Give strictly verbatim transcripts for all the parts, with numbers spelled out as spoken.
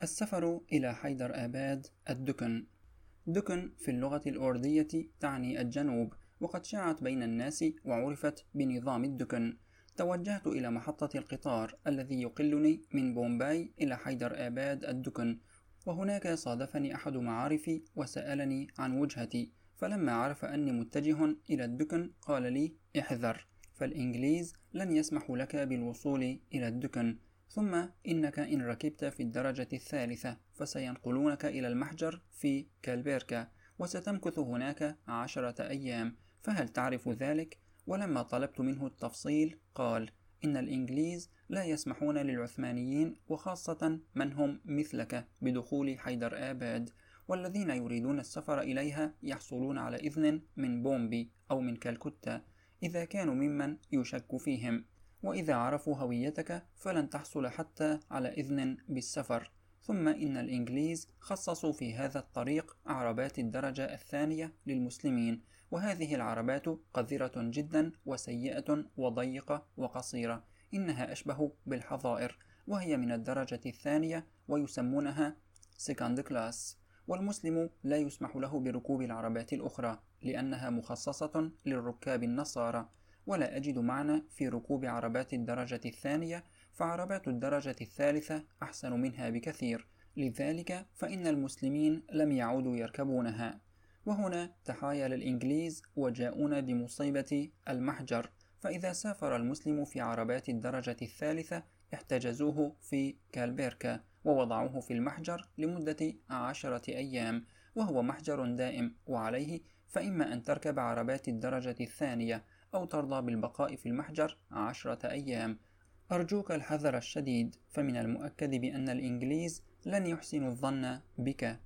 السفر إلى حيدر آباد الدكن. دكن في اللغة الأوردية تعني الجنوب، وقد شاعت بين الناس وعرفت بنظام الدكن. توجهت إلى محطة القطار الذي يقلني من بومباي إلى حيدر آباد الدكن، وهناك صادفني أحد معارفي وسألني عن وجهتي، فلما عرف أني متجه إلى الدكن قال لي: احذر، فالإنجليز لن يسمحوا لك بالوصول إلى الدكن، ثم إنك إن ركبت في الدرجة الثالثة فسينقلونك إلى المحجر في كالبيركا، وستمكث هناك عشرة أيام، فهل تعرف ذلك؟ ولما طلبت منه التفصيل قال: إن الإنجليز لا يسمحون للعثمانيين وخاصة من هم مثلك بدخول حيدر آباد، والذين يريدون السفر إليها يحصلون على إذن من بومبي أو من كالكتا إذا كانوا ممن يشك فيهم، وإذا عرفوا هويتك فلن تحصل حتى على إذن بالسفر. ثم إن الإنجليز خصصوا في هذا الطريق عربات الدرجة الثانية للمسلمين، وهذه العربات قذرة جدا وسيئة وضيقة وقصيرة، إنها أشبه بالحظائر، وهي من الدرجة الثانية ويسمونها سيكاند كلاس، والمسلم لا يسمح له بركوب العربات الأخرى لأنها مخصصة للركاب النصارى، ولا أجد معنى في ركوب عربات الدرجة الثانية، فعربات الدرجة الثالثة أحسن منها بكثير، لذلك فإن المسلمين لم يعودوا يركبونها. وهنا تحايل الإنجليز وجاءونا بمصيبة المحجر، فإذا سافر المسلم في عربات الدرجة الثالثة احتجزوه في كالبيركا ووضعوه في المحجر لمدة عشرة أيام، وهو محجر دائم، وعليه فإما أن تركب عربات الدرجة الثانية أو ترضى بالبقاء في المحجر عشرة أيام. أرجوك الحذر الشديد، فمن المؤكد بأن الإنجليز لن يحسنوا الظن بك.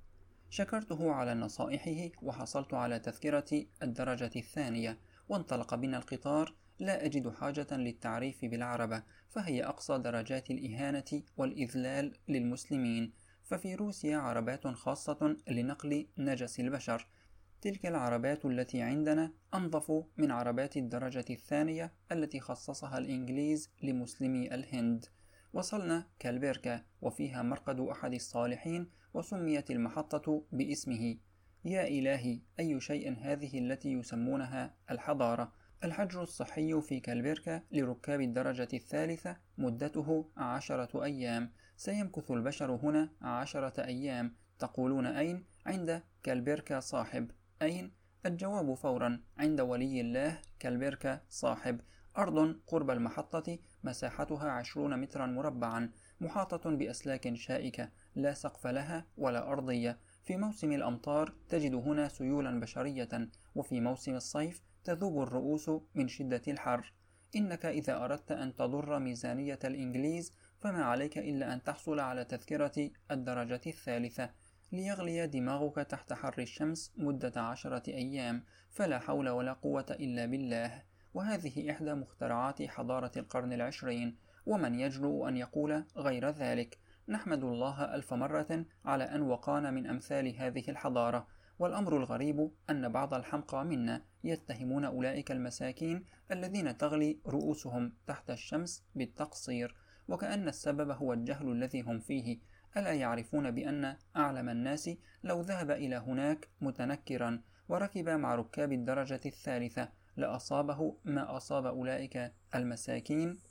شكرته على نصائحه وحصلت على تذكرة الدرجة الثانية، وانطلق بنا القطار. لا أجد حاجة للتعريف بالعربة، فهي أقصى درجات الإهانة والإذلال للمسلمين، ففي روسيا عربات خاصة لنقل نجس البشر. تلك العربات التي عندنا أنظف من عربات الدرجة الثانية التي خصصها الإنجليز لمسلمي الهند. وصلنا كالبيركا، وفيها مرقد أحد الصالحين، وسميت المحطة باسمه. يا إلهي، أي شيء هذه التي يسمونها الحضارة! الحجر الصحي في كالبيركا لركاب الدرجة الثالثة مدته عشرة أيام. سيمكث البشر هنا عشرة أيام. تقولون أين؟ عند كالبيركا صاحب. أين؟ الجواب فورا: عند ولي الله كالبيركا صاحب. أرض قرب المحطة مساحتها عشرون مترا مربعا، محاطة بأسلاك شائكة لا سقف لها ولا أرضية. في موسم الأمطار تجد هنا سيولا بشرية، وفي موسم الصيف تذوب الرؤوس من شدة الحر. إنك إذا أردت أن تضر ميزانية الإنجليز فما عليك إلا أن تحصل على تذكرة الدرجة الثالثة، ليغلي دماغك تحت حر الشمس مدة عشرة أيام، فلا حول ولا قوة إلا بالله. وهذه إحدى مخترعات حضارة القرن العشرين، ومن يجرؤ أن يقول غير ذلك؟ نحمد الله ألف مرة على أن وقانا من أمثال هذه الحضارة. والأمر الغريب أن بعض الحمقى منا يتهمون أولئك المساكين الذين تغلي رؤوسهم تحت الشمس بالتقصير، وكأن السبب هو الجهل الذي هم فيه. ألا يعرفون بأن أعلم الناس لو ذهب إلى هناك متنكرا وركب مع ركاب الدرجة الثالثة لأصابه ما أصاب أولئك المساكين؟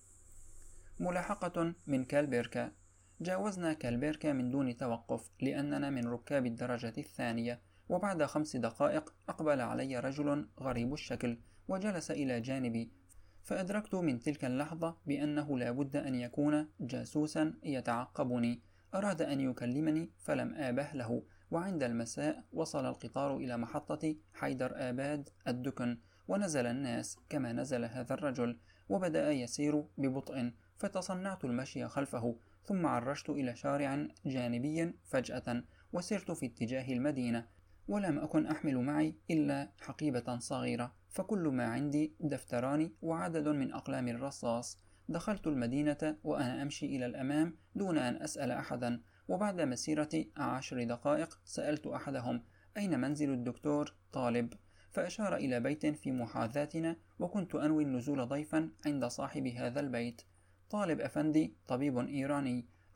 ملاحقة من كالبيركا. جاوزنا كالبيركا من دون توقف لأننا من ركاب الدرجة الثانية، وبعد خمس دقائق أقبل علي رجل غريب الشكل وجلس إلى جانبي، فأدركت من تلك اللحظة بأنه لا بد أن يكون جاسوسا يتعقبني. أراد أن يكلمني فلم آبه له. وعند المساء وصل القطار إلى محطة حيدر آباد الدكن، ونزل الناس كما نزل هذا الرجل، وبدأ يسير ببطء، فتصنعت المشي خلفه، ثم عرجت إلى شارع جانبي فجأة وسرت في اتجاه المدينة، ولم أكن أحمل معي إلا حقيبة صغيرة، فكل ما عندي دفتران وعدد من أقلام الرصاص. دخلت المدينة وأنا أمشي إلى الأمام دون أن أسأل أحدا، وبعد مسيرة عشر دقائق سألت أحدهم: أين منزل الدكتور طالب؟ فأشار إلى بيت في محاذاتنا، وكنت أنوي النزول ضيفا عند صاحب هذا البيت. طالب أفندي طبيب إيراني،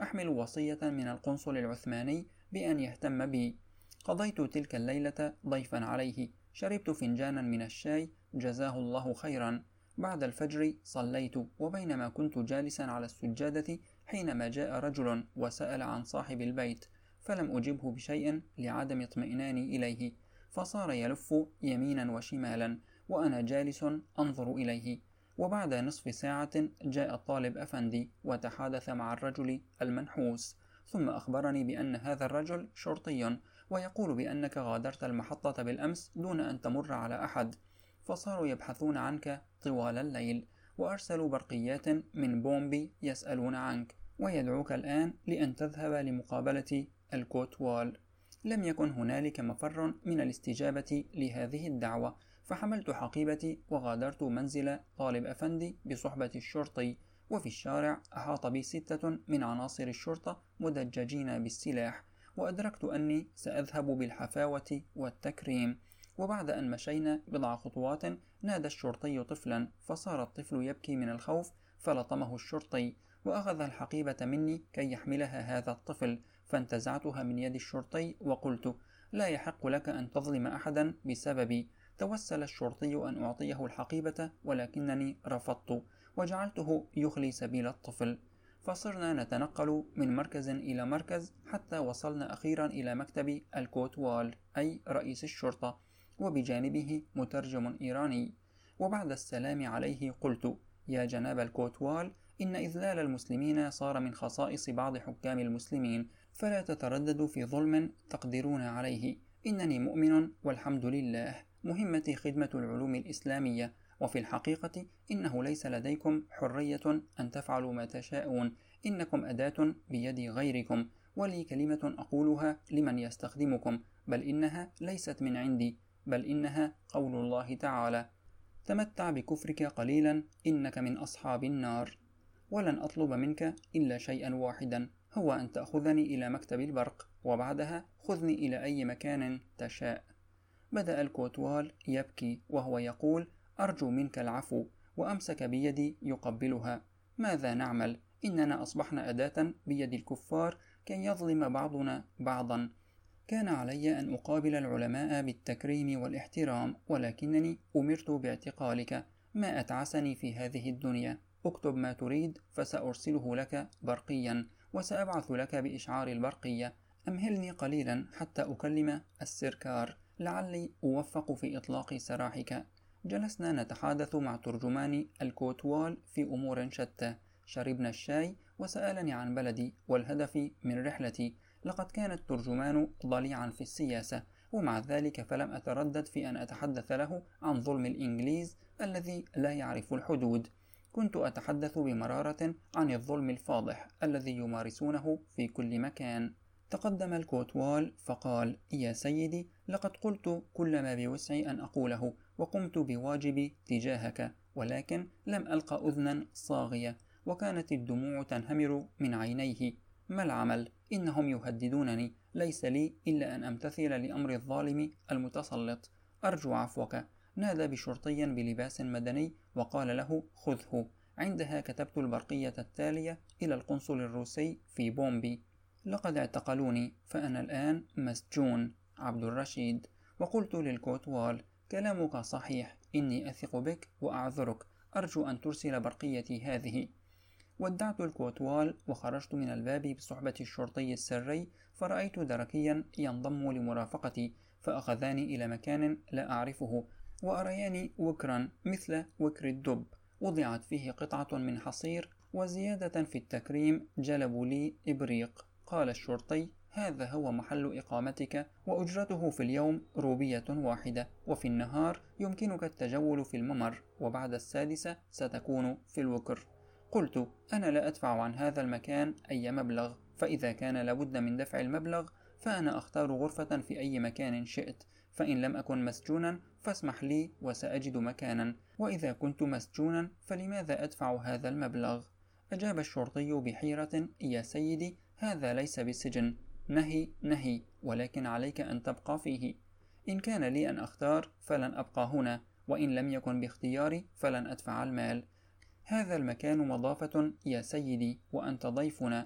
أحمل وصية من القنصل العثماني بأن يهتم بي. قضيت تلك الليلة ضيفا عليه، شربت فنجانا من الشاي جزاه الله خيرا. بعد الفجر صليت، وبينما كنت جالسا على السجادة حينما جاء رجل وسأل عن صاحب البيت، فلم أجبه بشيء لعدم اطمئناني إليه، فصار يلف يمينا وشمالا وأنا جالس أنظر إليه. وبعد نصف ساعة جاء الطالب أفندي وتحادث مع الرجل المنحوس، ثم أخبرني بأن هذا الرجل شرطي ويقول بأنك غادرت المحطة بالأمس دون أن تمر على أحد، فصاروا يبحثون عنك طوال الليل، وأرسلوا برقيات من بومبي يسألون عنك، ويدعوك الآن لأن تذهب لمقابلة الكوتوال. لم يكن هنالك مفر من الاستجابة لهذه الدعوة، فحملت حقيبتي وغادرت منزل طالب أفندي بصحبة الشرطي، وفي الشارع أحاط بي ستة من عناصر الشرطة مدججين بالسلاح، وأدركت أني سأذهب بالحفاوة والتكريم. وبعد أن مشينا بضع خطوات نادى الشرطي طفلا، فصار الطفل يبكي من الخوف، فلطمه الشرطي وأخذ الحقيبة مني كي يحملها هذا الطفل، فانتزعتها من يد الشرطي وقلت: لا يحق لك أن تظلم أحدا بسببي. توسل الشرطي أن أعطيه الحقيبة، ولكنني رفضت وجعلته يخلي سبيل الطفل. فصرنا نتنقل من مركز إلى مركز حتى وصلنا أخيرا إلى مكتب الكوتوال، أي رئيس الشرطة، وبجانبه مترجم إيراني. وبعد السلام عليه قلت: يا جناب الكوتوال، إن إذلال المسلمين صار من خصائص بعض حكام المسلمين، فلا تترددوا في ظلم تقدرون عليه. إنني مؤمن والحمد لله، مهمتي خدمة العلوم الإسلامية، وفي الحقيقة إنه ليس لديكم حرية أن تفعلوا ما تشاءون، إنكم أداة بيد غيركم، ولي كلمة أقولها لمن يستخدمكم، بل إنها ليست من عندي، بل إنها قول الله تعالى: تمتع بكفرك قليلا إنك من أصحاب النار. ولن أطلب منك إلا شيئا واحدا، هو أن تأخذني إلى مكتب البرق، وبعدها خذني إلى أي مكان تشاء. بدأ الكوتوال يبكي وهو يقول: أرجو منك العفو، وأمسك بيدي يقبلها. ماذا نعمل؟ إننا أصبحنا أداة بيد الكفار كي يظلم بعضنا بعضا. كان علي أن أقابل العلماء بالتكريم والاحترام، ولكنني أمرت باعتقالك. ما أتعسني في هذه الدنيا. اكتب ما تريد فسأرسله لك برقيا، وسأبعث لك بإشعار البرقية. أمهلني قليلا حتى أكلم السركار، لعلي أوفق في إطلاق سراحك. جلسنا نتحادث مع ترجمان الكوتوال في أمور شتى. شربنا الشاي وسألني عن بلدي والهدف من رحلتي. لقد كان الترجمان ضليعا في السياسة، ومع ذلك فلم أتردد في أن أتحدث له عن ظلم الإنجليز الذي لا يعرف الحدود. كنت أتحدث بمرارة عن الظلم الفاضح الذي يمارسونه في كل مكان. تقدم الكوتوال فقال: يا سيدي، لقد قلت كل ما بوسعي أن أقوله، وقمت بواجبي تجاهك، ولكن لم ألق أذنا صاغية، وكانت الدموع تنهمر من عينيه. ما العمل؟ إنهم يهددونني، ليس لي إلا أن أمتثل لأمر الظالم المتسلط. أرجو عفوك. نادى بشرطي بلباس مدني وقال له: خذه. عندها كتبت البرقية التالية إلى القنصل الروسي في بومبي: لقد اعتقلوني، فأنا الآن مسجون. عبد الرشيد. وقلت للكوتوال: كلامك صحيح، إني أثق بك وأعذرك، أرجو أن ترسل برقيتي هذه. ودعت الكوتوال وخرجت من الباب بصحبة الشرطي السري، فرأيت دركيا ينضم لمرافقتي، فأخذاني إلى مكان لا أعرفه، وأرياني وكرا مثل وكر الدب، وضعت فيه قطعة من حصير، وزيادة في التكريم جلبوا لي إبريق. قال الشرطي: هذا هو محل إقامتك، وأجرته في اليوم روبية واحدة، وفي النهار يمكنك التجول في الممر، وبعد السادسة ستكون في الوكر. قلت: أنا لا أدفع عن هذا المكان أي مبلغ، فإذا كان لابد من دفع المبلغ فأنا أختار غرفة في أي مكان شئت، فإن لم أكن مسجونا فاسمح لي وسأجد مكانا، وإذا كنت مسجونا فلماذا أدفع هذا المبلغ؟ أجاب الشرطي بحيرة: يا سيدي، هذا ليس بسجن، نهي نهي، ولكن عليك أن تبقى فيه. إن كان لي أن أختار فلن أبقى هنا، وإن لم يكن باختياري فلن أدفع المال. هذا المكان مضافة يا سيدي، وأنت ضيفنا.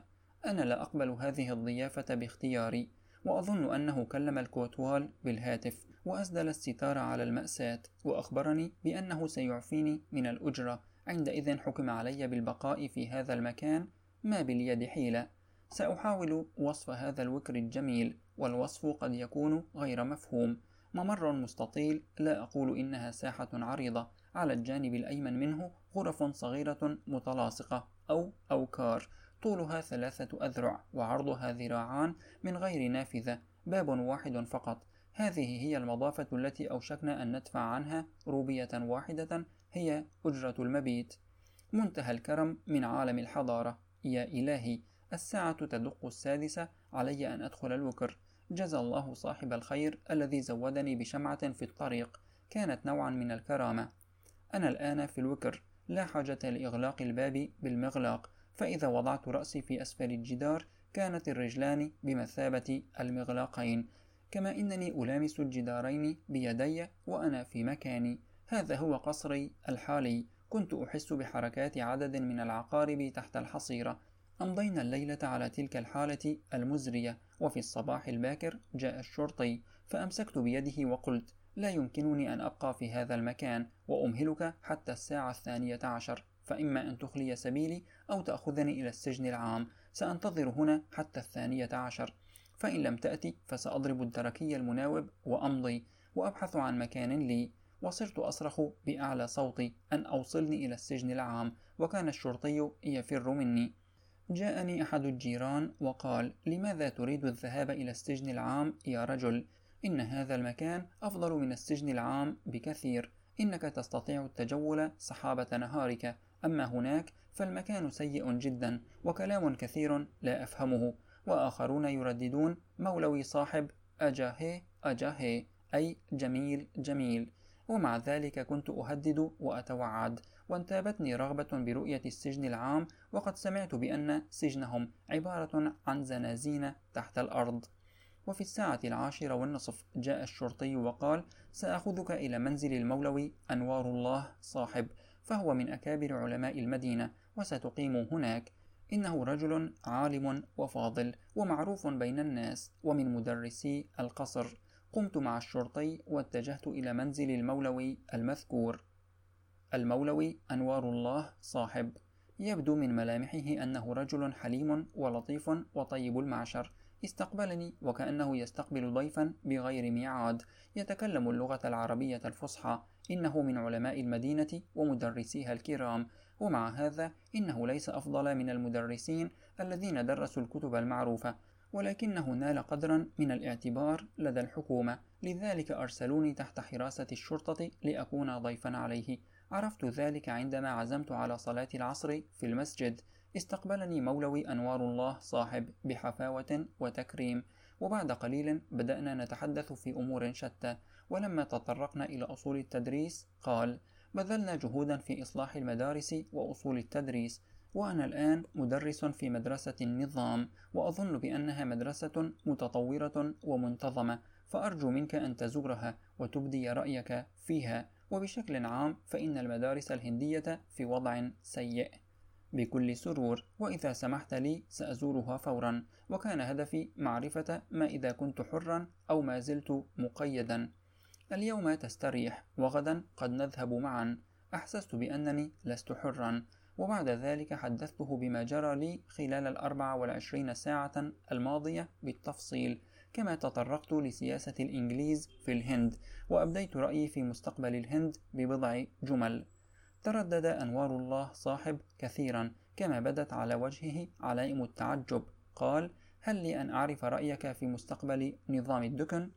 أنا لا أقبل هذه الضيافة باختياري. وأظن أنه كلم الكوتوال بالهاتف وأسدل الستار على المأساة، وأخبرني بأنه سيعفيني من الأجرة. عندئذ حكم علي بالبقاء في هذا المكان، ما باليد حيلة. سأحاول وصف هذا الوكر الجميل، والوصف قد يكون غير مفهوم. ممر مستطيل، لا أقول إنها ساحة عريضة، على الجانب الأيمن منه غرف صغيرة متلاصقة أو أوكار، طولها ثلاثة أذرع وعرضها ذراعان، من غير نافذة، باب واحد فقط. هذه هي المضافة التي أوشكنا أن ندفع عنها روبية واحدة، هي أجرة المبيت. منتهى الكرم من عالم الحضارة. يا إلهي، الساعة تدق السادسة، علي أن أدخل الوكر. جزى الله صاحب الخير الذي زودني بشمعة في الطريق، كانت نوعا من الكرامة. أنا الآن في الوكر، لا حاجة لإغلاق الباب بالمغلاق، فإذا وضعت رأسي في أسفل الجدار كانت الرجلان بمثابة المغلاقين، كما إنني ألامس الجدارين بيدي وأنا في مكاني. هذا هو قصري الحالي. كنت أحس بحركات عدد من العقارب تحت الحصيرة. أمضينا الليلة على تلك الحالة المزرية، وفي الصباح الباكر جاء الشرطي، فأمسكت بيده وقلت: لا يمكنني أن أبقى في هذا المكان، وأمهلك حتى الساعة الثانية عشر، فإما أن تخلي سبيلي أو تأخذني إلى السجن العام. سأنتظر هنا حتى الثانية عشر، فإن لم تأتي فسأضرب الدركي المناوب وأمضي، وأبحث عن مكان لي. وصرت أصرخ بأعلى صوتي أن أوصلني إلى السجن العام، وكان الشرطي يفر مني. جاءني أحد الجيران وقال: لماذا تريد الذهاب إلى السجن العام يا رجل؟ إن هذا المكان أفضل من السجن العام بكثير، إنك تستطيع التجول صحابة نهارك، أما هناك فالمكان سيء جدا، وكلام كثير لا أفهمه، وآخرون يرددون: مولوي صاحب، أجاهي أجاهي، أي جميل جميل. ومع ذلك كنت أهدد وأتوعد، وانتابتني رغبة برؤية السجن العام، وقد سمعت بأن سجنهم عبارة عن زنازين تحت الأرض. وفي الساعة العاشرة والنصف جاء الشرطي وقال: سأخذك إلى منزل المولوي أنوار الله صاحب، فهو من أكابر علماء المدينة، وستقيم هناك. إنه رجل عالم وفاضل ومعروف بين الناس، ومن مدرسي القصر. قمت مع الشرطي واتجهت إلى منزل المولوي المذكور. المولوي أنوار الله صاحب. يبدو من ملامحه أنه رجل حليم ولطيف وطيب المعشر. استقبلني وكأنه يستقبل ضيفا بغير ميعاد، يتكلم اللغة العربية الفصحى. إنه من علماء المدينة ومدرسيها الكرام، ومع هذا إنه ليس أفضل من المدرسين الذين درسوا الكتب المعروفة، ولكنه نال قدرا من الاعتبار لدى الحكومة، لذلك أرسلوني تحت حراسة الشرطة لأكون ضيفا عليه. عرفت ذلك عندما عزمت على صلاة العصر في المسجد. استقبلني مولوي أنوار الله صاحب بحفاوة وتكريم، وبعد قليل بدأنا نتحدث في أمور شتى. ولما تطرقنا إلى أصول التدريس قال: بذلنا جهودا في إصلاح المدارس وأصول التدريس، وأنا الآن مدرس في مدرسة النظام، وأظن بأنها مدرسة متطورة ومنتظمة، فأرجو منك أن تزورها وتبدي رأيك فيها. وبشكل عام فإن المدارس الهندية في وضع سيء. بكل سرور، وإذا سمحت لي سأزورها فورا، وكان هدفي معرفة ما إذا كنت حرا أو ما زلت مقيدا. اليوم تستريح، وغدا قد نذهب معا. أحسست بأنني لست حرا، وبعد ذلك حدثته بما جرى لي خلال الأربع والعشرين ساعة الماضية بالتفصيل، كما تطرقت لسياسة الإنجليز في الهند، وأبديت رأيي في مستقبل الهند ببضع جمل. تردد أنوار الله صاحب كثيرا، كما بدت على وجهه علائم التعجب. قال: هل لي أن أعرف رأيك في مستقبل نظام الدكن؟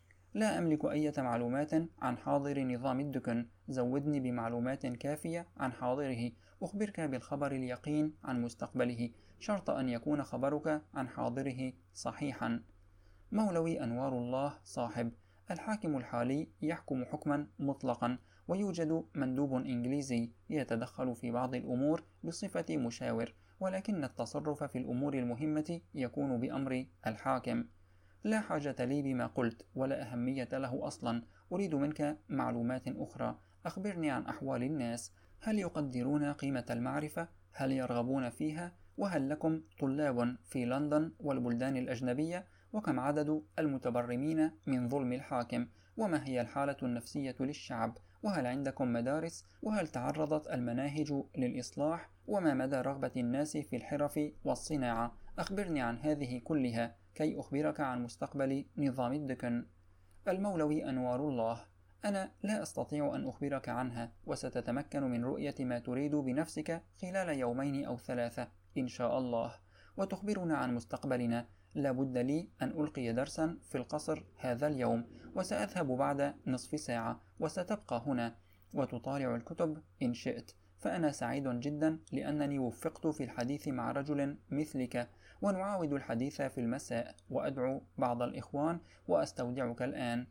لا أملك أي معلومات عن حاضر نظام الدكن، زودني بمعلومات كافية عن حاضره، أخبرك بالخبر اليقين عن مستقبله، شرط أن يكون خبرك عن حاضره صحيحا. مولوي أنوار الله صاحب، الحاكم الحالي يحكم حكما مطلقا، ويوجد مندوب إنجليزي يتدخل في بعض الأمور بصفة مشاور، ولكن التصرف في الأمور المهمة يكون بأمر الحاكم. لا حاجة لي بما قلت، ولا أهمية له أصلا. أريد منك معلومات أخرى. أخبرني عن أحوال الناس. هل يقدرون قيمة المعرفة؟ هل يرغبون فيها؟ وهل لكم طلاب في لندن والبلدان الأجنبية؟ وكم عدد المتبرمين من ظلم الحاكم؟ وما هي الحالة النفسية للشعب؟ وهل عندكم مدارس؟ وهل تعرضت المناهج للإصلاح؟ وما مدى رغبة الناس في الحرف والصناعة؟ أخبرني عن هذه كلها كي أخبرك عن مستقبل نظام الدكن. المولوي أنوار الله: أنا لا أستطيع أن أخبرك عنها، وستتمكن من رؤية ما تريد بنفسك خلال يومين أو ثلاثة إن شاء الله، وتخبرنا عن مستقبلنا. لا بد لي أن ألقي درسا في القصر هذا اليوم، وسأذهب بعد نصف ساعة، وستبقى هنا وتطالع الكتب إن شئت، فأنا سعيد جدا لأنني وفقت في الحديث مع رجل مثلك، ونعاود الحديث في المساء، وأدعو بعض الإخوان وأستودعك الآن.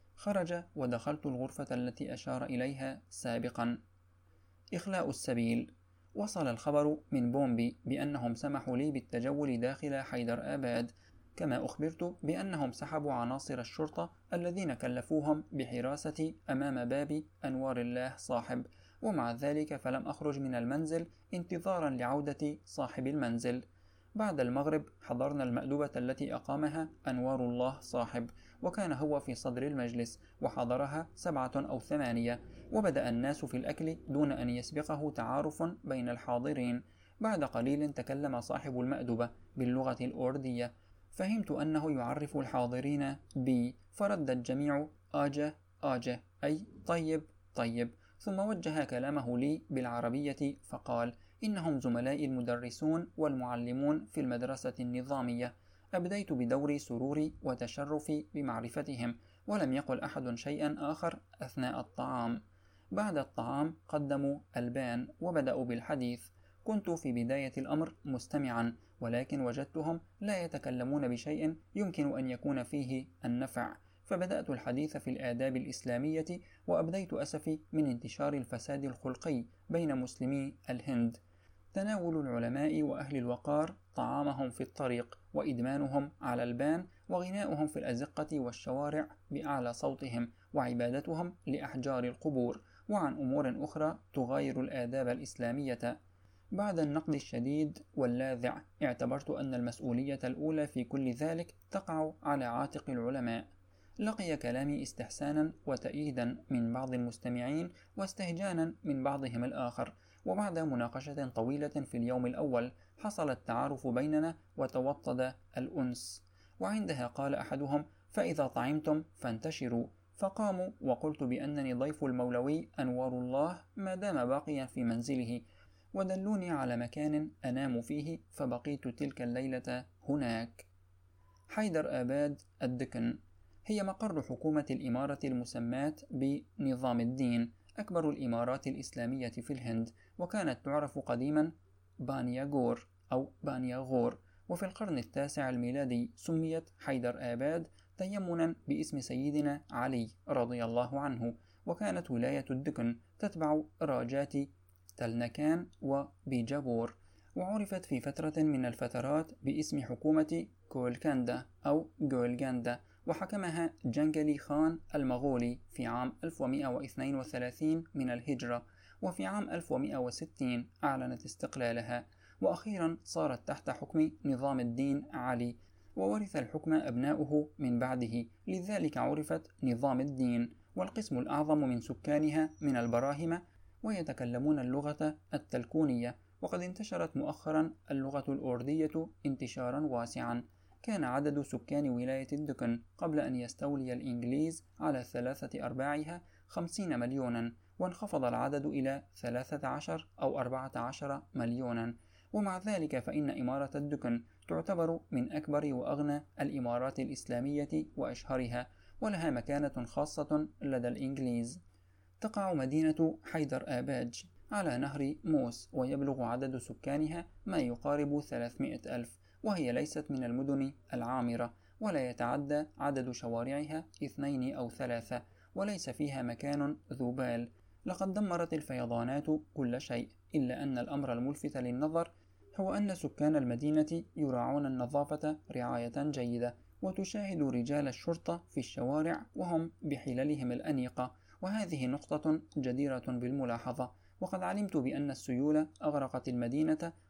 خرج ودخلت الغرفة التي أشار إليها سابقا. إخلاء السبيل: وصل الخبر من بومبي بأنهم سمحوا لي بالتجول داخل حيدر آباد، كما أخبرت بأنهم سحبوا عناصر الشرطة الذين كلفوهم بحراستي أمام باب أنوار الله صاحب، ومع ذلك فلم أخرج من المنزل انتظارا لعودة صاحب المنزل. بعد المغرب حضرنا المأدبة التي أقامها أنوار الله صاحب، وكان هو في صدر المجلس، وحضرها سبعة أو ثمانية، وبدأ الناس في الأكل دون أن يسبقه تعارف بين الحاضرين. بعد قليل تكلم صاحب المأدبة باللغة الأوردية، فهمت أنه يعرف الحاضرين بي، فرد الجميع آجه آجه، أي طيب طيب، ثم وجه كلامه لي بالعربية فقال: إنهم زملائي المدرسون والمعلمون في المدرسة النظامية. أبديت بدوري سروري وتشرفي بمعرفتهم، ولم يقل أحد شيئا آخر أثناء الطعام. بعد الطعام قدموا البان وبدأوا بالحديث. كنت في بداية الأمر مستمعا، ولكن وجدتهم لا يتكلمون بشيء يمكن أن يكون فيه النفع، فبدأت الحديث في الآداب الإسلامية، وأبديت أسفي من انتشار الفساد الخلقي بين مسلمي الهند. تناول العلماء وأهل الوقار طعامهم في الطريق، وإدمانهم على البان، وغناؤهم في الأزقة والشوارع بأعلى صوتهم، وعبادتهم لأحجار القبور، وعن أمور أخرى تغاير الآداب الإسلامية. بعد النقد الشديد واللاذع اعتبرت أن المسؤولية الأولى في كل ذلك تقع على عاتق العلماء. لقي كلامي استحسانا وتأييدا من بعض المستمعين، واستهجانا من بعضهم الآخر، وبعد مناقشة طويلة في اليوم الأول حصل التعارف بيننا وتوطد الأنس، وعندها قال أحدهم: فإذا طعمتم فانتشروا. فقاموا، وقلت بأنني ضيف المولوي أنوار الله ما دام باقيا في منزله، ودلوني على مكان أنام فيه، فبقيت تلك الليلة هناك. حيدر آباد الدكن هي مقر حكومة الإمارة المسماة بنظام الدين، أكبر الإمارات الإسلامية في الهند، وكانت تعرف قديما بانياغور أو بانياغور، وفي القرن التاسع الميلادي سميت حيدر آباد تيمنا باسم سيدنا علي رضي الله عنه، وكانت ولاية الدكن تتبع راجات تلنكان وبيجابور، وعرفت في فترة من الفترات باسم حكومة كولكاندا أو جولغاندا، وحكمها جنغلي خان المغولي في عام ألف ومئة واثنين وثلاثين من الهجرة، وفي عام ألف ومئة وستين أعلنت استقلالها، وأخيرا صارت تحت حكم نظام الدين علي، وورث الحكم أبناؤه من بعده، لذلك عرفت نظام الدين. والقسم الأعظم من سكانها من البراهمة، ويتكلمون اللغة التلكونية، وقد انتشرت مؤخرا اللغة الأوردية انتشارا واسعا. كان عدد سكان ولاية الدكن قبل أن يستولي الإنجليز على ثلاثة أرباعها خمسين مليونا، وانخفض العدد إلى ثلاثة عشر أو أربعة عشر مليونا، ومع ذلك فإن إمارة الدكن تعتبر من أكبر وأغنى الإمارات الإسلامية وأشهرها، ولها مكانة خاصة لدى الإنجليز. تقع مدينة حيدر آباج على نهر موس، ويبلغ عدد سكانها ما يقارب ثلاثمائة ألف، وهي ليست من المدن العامرة، ولا يتعدى عدد شوارعها اثنين أو ثلاثة، وليس فيها مكان ذو بال. لقد دمرت الفيضانات كل شيء، إلا أن الأمر الملفت للنظر هو أن سكان المدينة يراعون النظافة رعاية جيدة، وتشاهد رجال الشرطة في الشوارع وهم بحللهم الأنيقة، وهذه نقطة جديرة بالملاحظة. وقد علمت بأن السيول أغرقت المدينة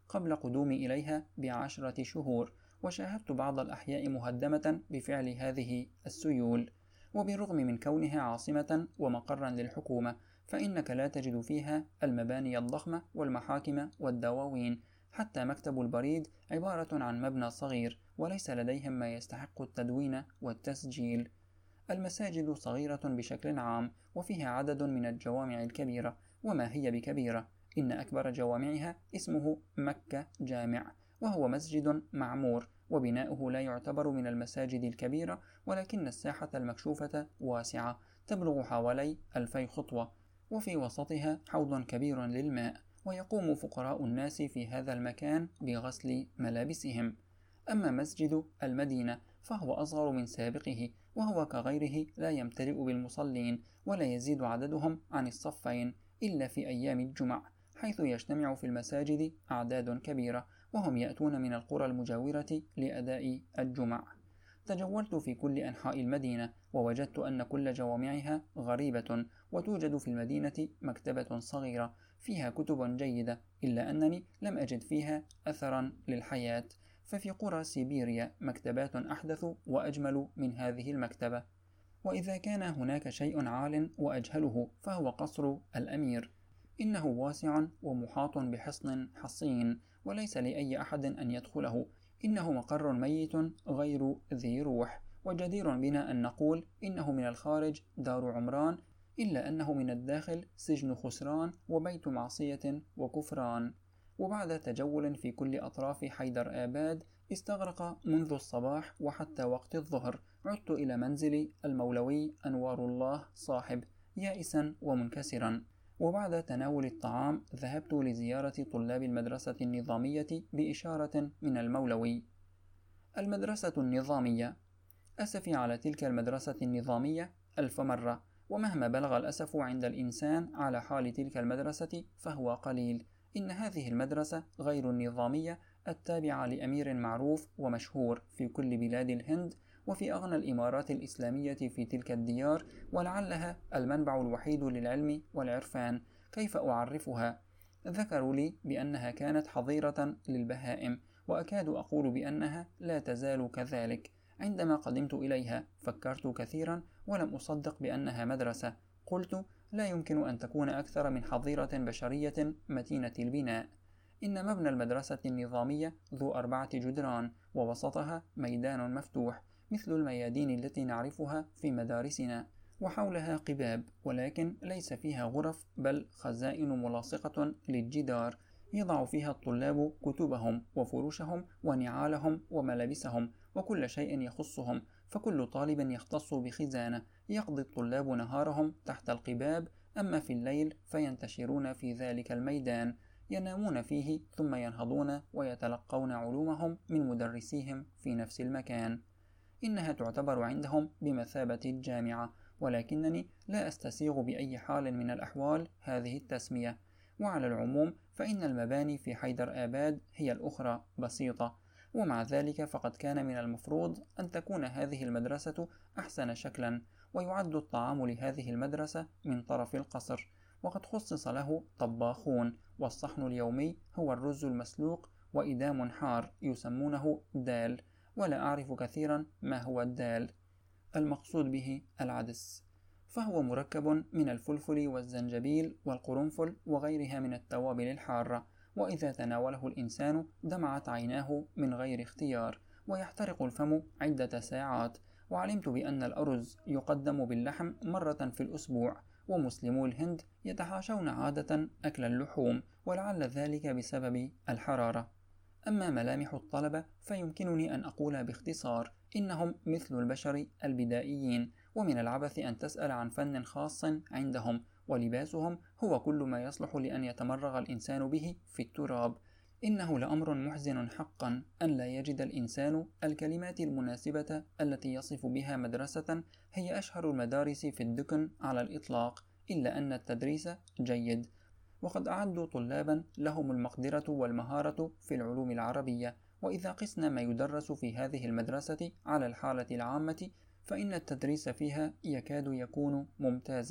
قبل قدومي إليها بعشرة شهور، وشاهدت بعض الأحياء مهدمة بفعل هذه السيول. وبالرغم من كونها عاصمة ومقرا للحكومة، فإنك لا تجد فيها المباني الضخمة والمحاكم والدواوين، حتى مكتب البريد عبارة عن مبنى صغير وليس لديهم ما يستحق التدوين والتسجيل. المساجد صغيرة بشكل عام، وفيها عدد من الجوامع الكبيرة، وما هي بكبيرة، إن أكبر جوامعها اسمه مكة جامع، وهو مسجد معمور، وبناؤه لا يعتبر من المساجد الكبيرة، ولكن الساحة المكشوفة واسعة تبلغ حوالي ألفي خطوة، وفي وسطها حوض كبير للماء، ويقوم فقراء الناس في هذا المكان بغسل ملابسهم. أما مسجد المدينة فهو أصغر من سابقه، وهو كغيره لا يمتلئ بالمصلين، ولا يزيد عددهم عن الصفين إلا في أيام الجمع، حيث يجتمع في المساجد أعداد كبيرة، وهم يأتون من القرى المجاورة لأداء الجمع. تجولت في كل أنحاء المدينة، ووجدت أن كل جوامعها غريبة، وتوجد في المدينة مكتبة صغيرة فيها كتب جيدة، إلا أنني لم أجد فيها أثرا للحياة. ففي قرى سيبيريا مكتبات أحدث وأجمل من هذه المكتبة. وإذا كان هناك شيء عال وأجهله فهو قصر الأمير، إنه واسع ومحاط بحصن حصين، وليس لأي أحد أن يدخله، إنه مقر ميت غير ذي روح، وجدير بنا أن نقول إنه من الخارج دار عمران، إلا أنه من الداخل سجن خسران وبيت معصية وكفران. وبعد تجول في كل أطراف حيدر آباد استغرق منذ الصباح وحتى وقت الظهر، عدت إلى منزل المولوي أنوار الله صاحب يائسا ومنكسرا. وبعد تناول الطعام ذهبت لزيارة طلاب المدرسة النظامية بإشارة من المولوي. المدرسة النظامية. أسفي على تلك المدرسة النظامية ألف مرة، ومهما بلغ الأسف عند الإنسان على حال تلك المدرسة فهو قليل. إن هذه المدرسة غير النظامية التابعة لأمير معروف ومشهور في كل بلاد الهند، وفي أغنى الإمارات الإسلامية في تلك الديار، ولعلها المنبع الوحيد للعلم والعرفان. كيف أعرفها؟ ذكروا لي بأنها كانت حظيرة للبهائم، وأكاد أقول بأنها لا تزال كذلك. عندما قدمت إليها فكرت كثيرا ولم أصدق بأنها مدرسة. قلت: لا يمكن أن تكون أكثر من حظيرة بشرية متينة البناء. إن مبنى المدرسة النظامية ذو أربعة جدران، ووسطها ميدان مفتوح مثل الميادين التي نعرفها في مدارسنا، وحولها قباب، ولكن ليس فيها غرف، بل خزائن ملاصقة للجدار يضع فيها الطلاب كتبهم وفروشهم ونعالهم وملابسهم وكل شيء يخصهم، فكل طالب يختص بخزانة. يقضي الطلاب نهارهم تحت القباب، أما في الليل فينتشرون في ذلك الميدان، ينامون فيه ثم ينهضون ويتلقون علومهم من مدرسيهم في نفس المكان. إنها تعتبر عندهم بمثابة الجامعة، ولكنني لا أستسيغ بأي حال من الأحوال هذه التسمية. وعلى العموم فإن المباني في حيدر آباد هي الأخرى بسيطة، ومع ذلك فقد كان من المفروض أن تكون هذه المدرسة أحسن شكلا، ويعد الطعام لهذه المدرسة من طرف القصر، وقد خصص له طباخون، والصحن اليومي هو الرز المسلوق وإدام حار يسمونه دال، ولا أعرف كثيرا ما هو الدال. المقصود به العدس، فهو مركب من الفلفل والزنجبيل والقرنفل وغيرها من التوابل الحارة، وإذا تناوله الإنسان دمعت عيناه من غير اختيار، ويحترق الفم عدة ساعات. وعلمت بأن الأرز يقدم باللحم مرة في الأسبوع، ومسلمو الهند يتحاشون عادة أكل اللحوم، ولعل ذلك بسبب الحرارة. أما ملامح الطلبة فيمكنني أن أقول باختصار إنهم مثل البشر البدائيين، ومن العبث أن تسأل عن فن خاص عندهم، ولباسهم هو كل ما يصلح لأن يتمرغ الإنسان به في التراب. إنه لأمر محزن حقا أن لا يجد الإنسان الكلمات المناسبة التي يصف بها مدرسة هي أشهر المدارس في الدكن على الإطلاق، إلا أن التدريس جيد، وقد أعدوا طلابا لهم المقدرة والمهارة في العلوم العربية. وإذا قسنا ما يدرس في هذه المدرسة على الحالة العامة فإن التدريس فيها يكاد يكون ممتازا،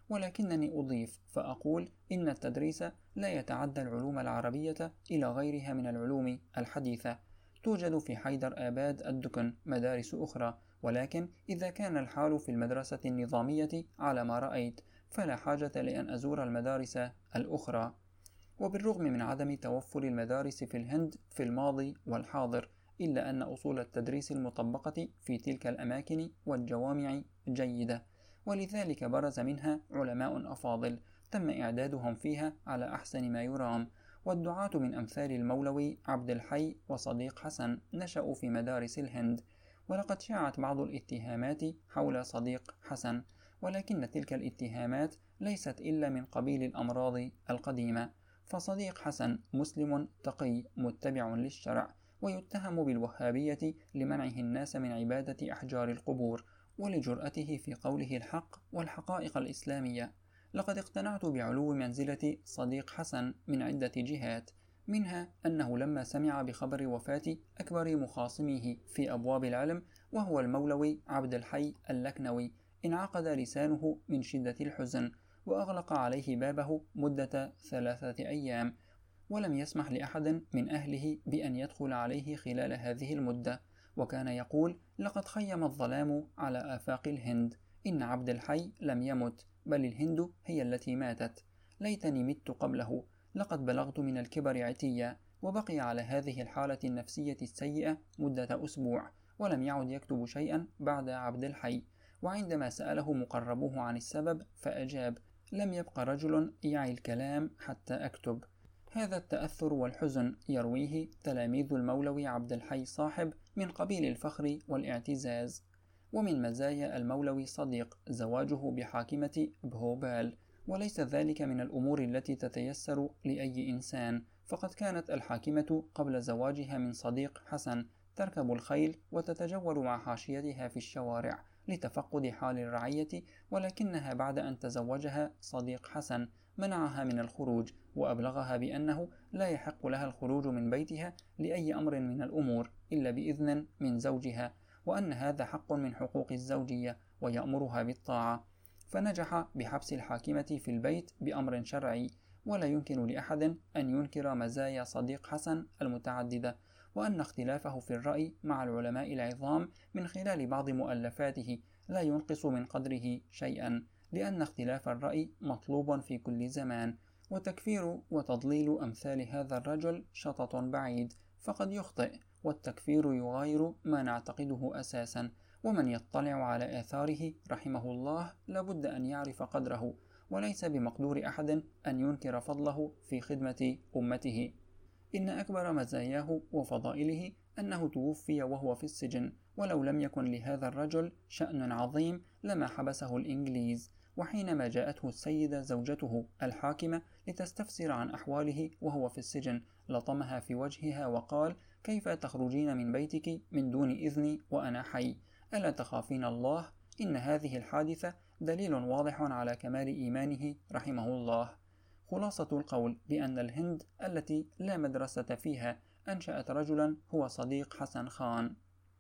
ولكنني أضيف فأقول إن التدريس لا يتعدى العلوم العربية إلى غيرها من العلوم الحديثة. توجد في حيدر آباد الدكن مدارس أخرى، ولكن إذا كان الحال في المدرسة النظامية على ما رأيت فلا حاجة لأن أزور المدارس الأخرى. وبالرغم من عدم توفر المدارس في الهند في الماضي والحاضر، إلا أن أصول التدريس المطبقة في تلك الأماكن والجوامع جيدة، ولذلك برز منها علماء أفاضل تم إعدادهم فيها على أحسن ما يرام. والدعاة من أمثال المولوي عبد الحي وصديق حسن نشأوا في مدارس الهند. ولقد شاعت بعض الاتهامات حول صديق حسن، ولكن تلك الاتهامات ليست إلا من قبيل الأمراض القديمة. فصديق حسن مسلم تقي متبع للشرع، ويتهم بالوهابية لمنعه الناس من عبادة أحجار القبور، ولجرأته في قوله الحق والحقائق الإسلامية. لقد اقتنعت بعلو منزلة صديق حسن من عدة جهات، منها أنه لما سمع بخبر وفاة أكبر مخاصميه في أبواب العلم وهو المولوي عبد الحي اللكنوي انعقد لسانه من شدة الحزن، وأغلق عليه بابه مدة ثلاثة أيام، ولم يسمح لأحد من أهله بأن يدخل عليه خلال هذه المدة. وكان يقول: لقد خيم الظلام على آفاق الهند، إن عبد الحي لم يمت، بل الهند هي التي ماتت. ليتني مت قبله، لقد بلغت من الكبر عتيا. وبقي على هذه الحالة النفسية السيئة مدة أسبوع، ولم يعد يكتب شيئا بعد عبد الحي. وعندما سأله مقربوه عن السبب فأجاب: لم يبق رجل يعي الكلام حتى أكتب. هذا التأثر والحزن يرويه تلاميذ المولوي عبد الحي صاحب من قبيل الفخر والاعتزاز. ومن مزايا المولوي صديق زواجه بحاكمة بهوبال، وليس ذلك من الأمور التي تتيسر لأي إنسان، فقد كانت الحاكمة قبل زواجها من صديق حسن تركب الخيل وتتجول مع حاشيتها في الشوارع لتفقد حال الرعية، ولكنها بعد أن تزوجها صديق حسن منعها من الخروج، وأبلغها بأنه لا يحق لها الخروج من بيتها لأي أمر من الأمور إلا بإذن من زوجها، وأن هذا حق من حقوق الزوجية، ويأمرها بالطاعة. فنجح بحبس الحاكمة في البيت بأمر شرعي. ولا يمكن لأحد أن ينكر مزايا صديق حسن المتعددة، وأن اختلافه في الرأي مع العلماء العظام من خلال بعض مؤلفاته لا ينقص من قدره شيئا، لأن اختلاف الرأي مطلوب في كل زمان. وتكفير وتضليل أمثال هذا الرجل شطط بعيد، فقد يخطئ، والتكفير يغاير ما نعتقده أساسا. ومن يطلع على آثاره رحمه الله لابد أن يعرف قدره، وليس بمقدور أحد أن ينكر فضله في خدمة أمته. إن أكبر مزاياه وفضائله أنه توفي وهو في السجن، ولو لم يكن لهذا الرجل شأن عظيم لما حبسه الإنجليز. وحينما جاءته السيدة زوجته الحاكمة لتستفسر عن أحواله وهو في السجن لطمها في وجهها وقال: كيف تخرجين من بيتك من دون إذني وأنا حي؟ ألا تخافين الله؟ إن هذه الحادثة دليل واضح على كمال إيمانه رحمه الله. خلاصة القول بأن الهند التي لا مدرسة فيها أنشأت رجلا هو صديق حسن خان.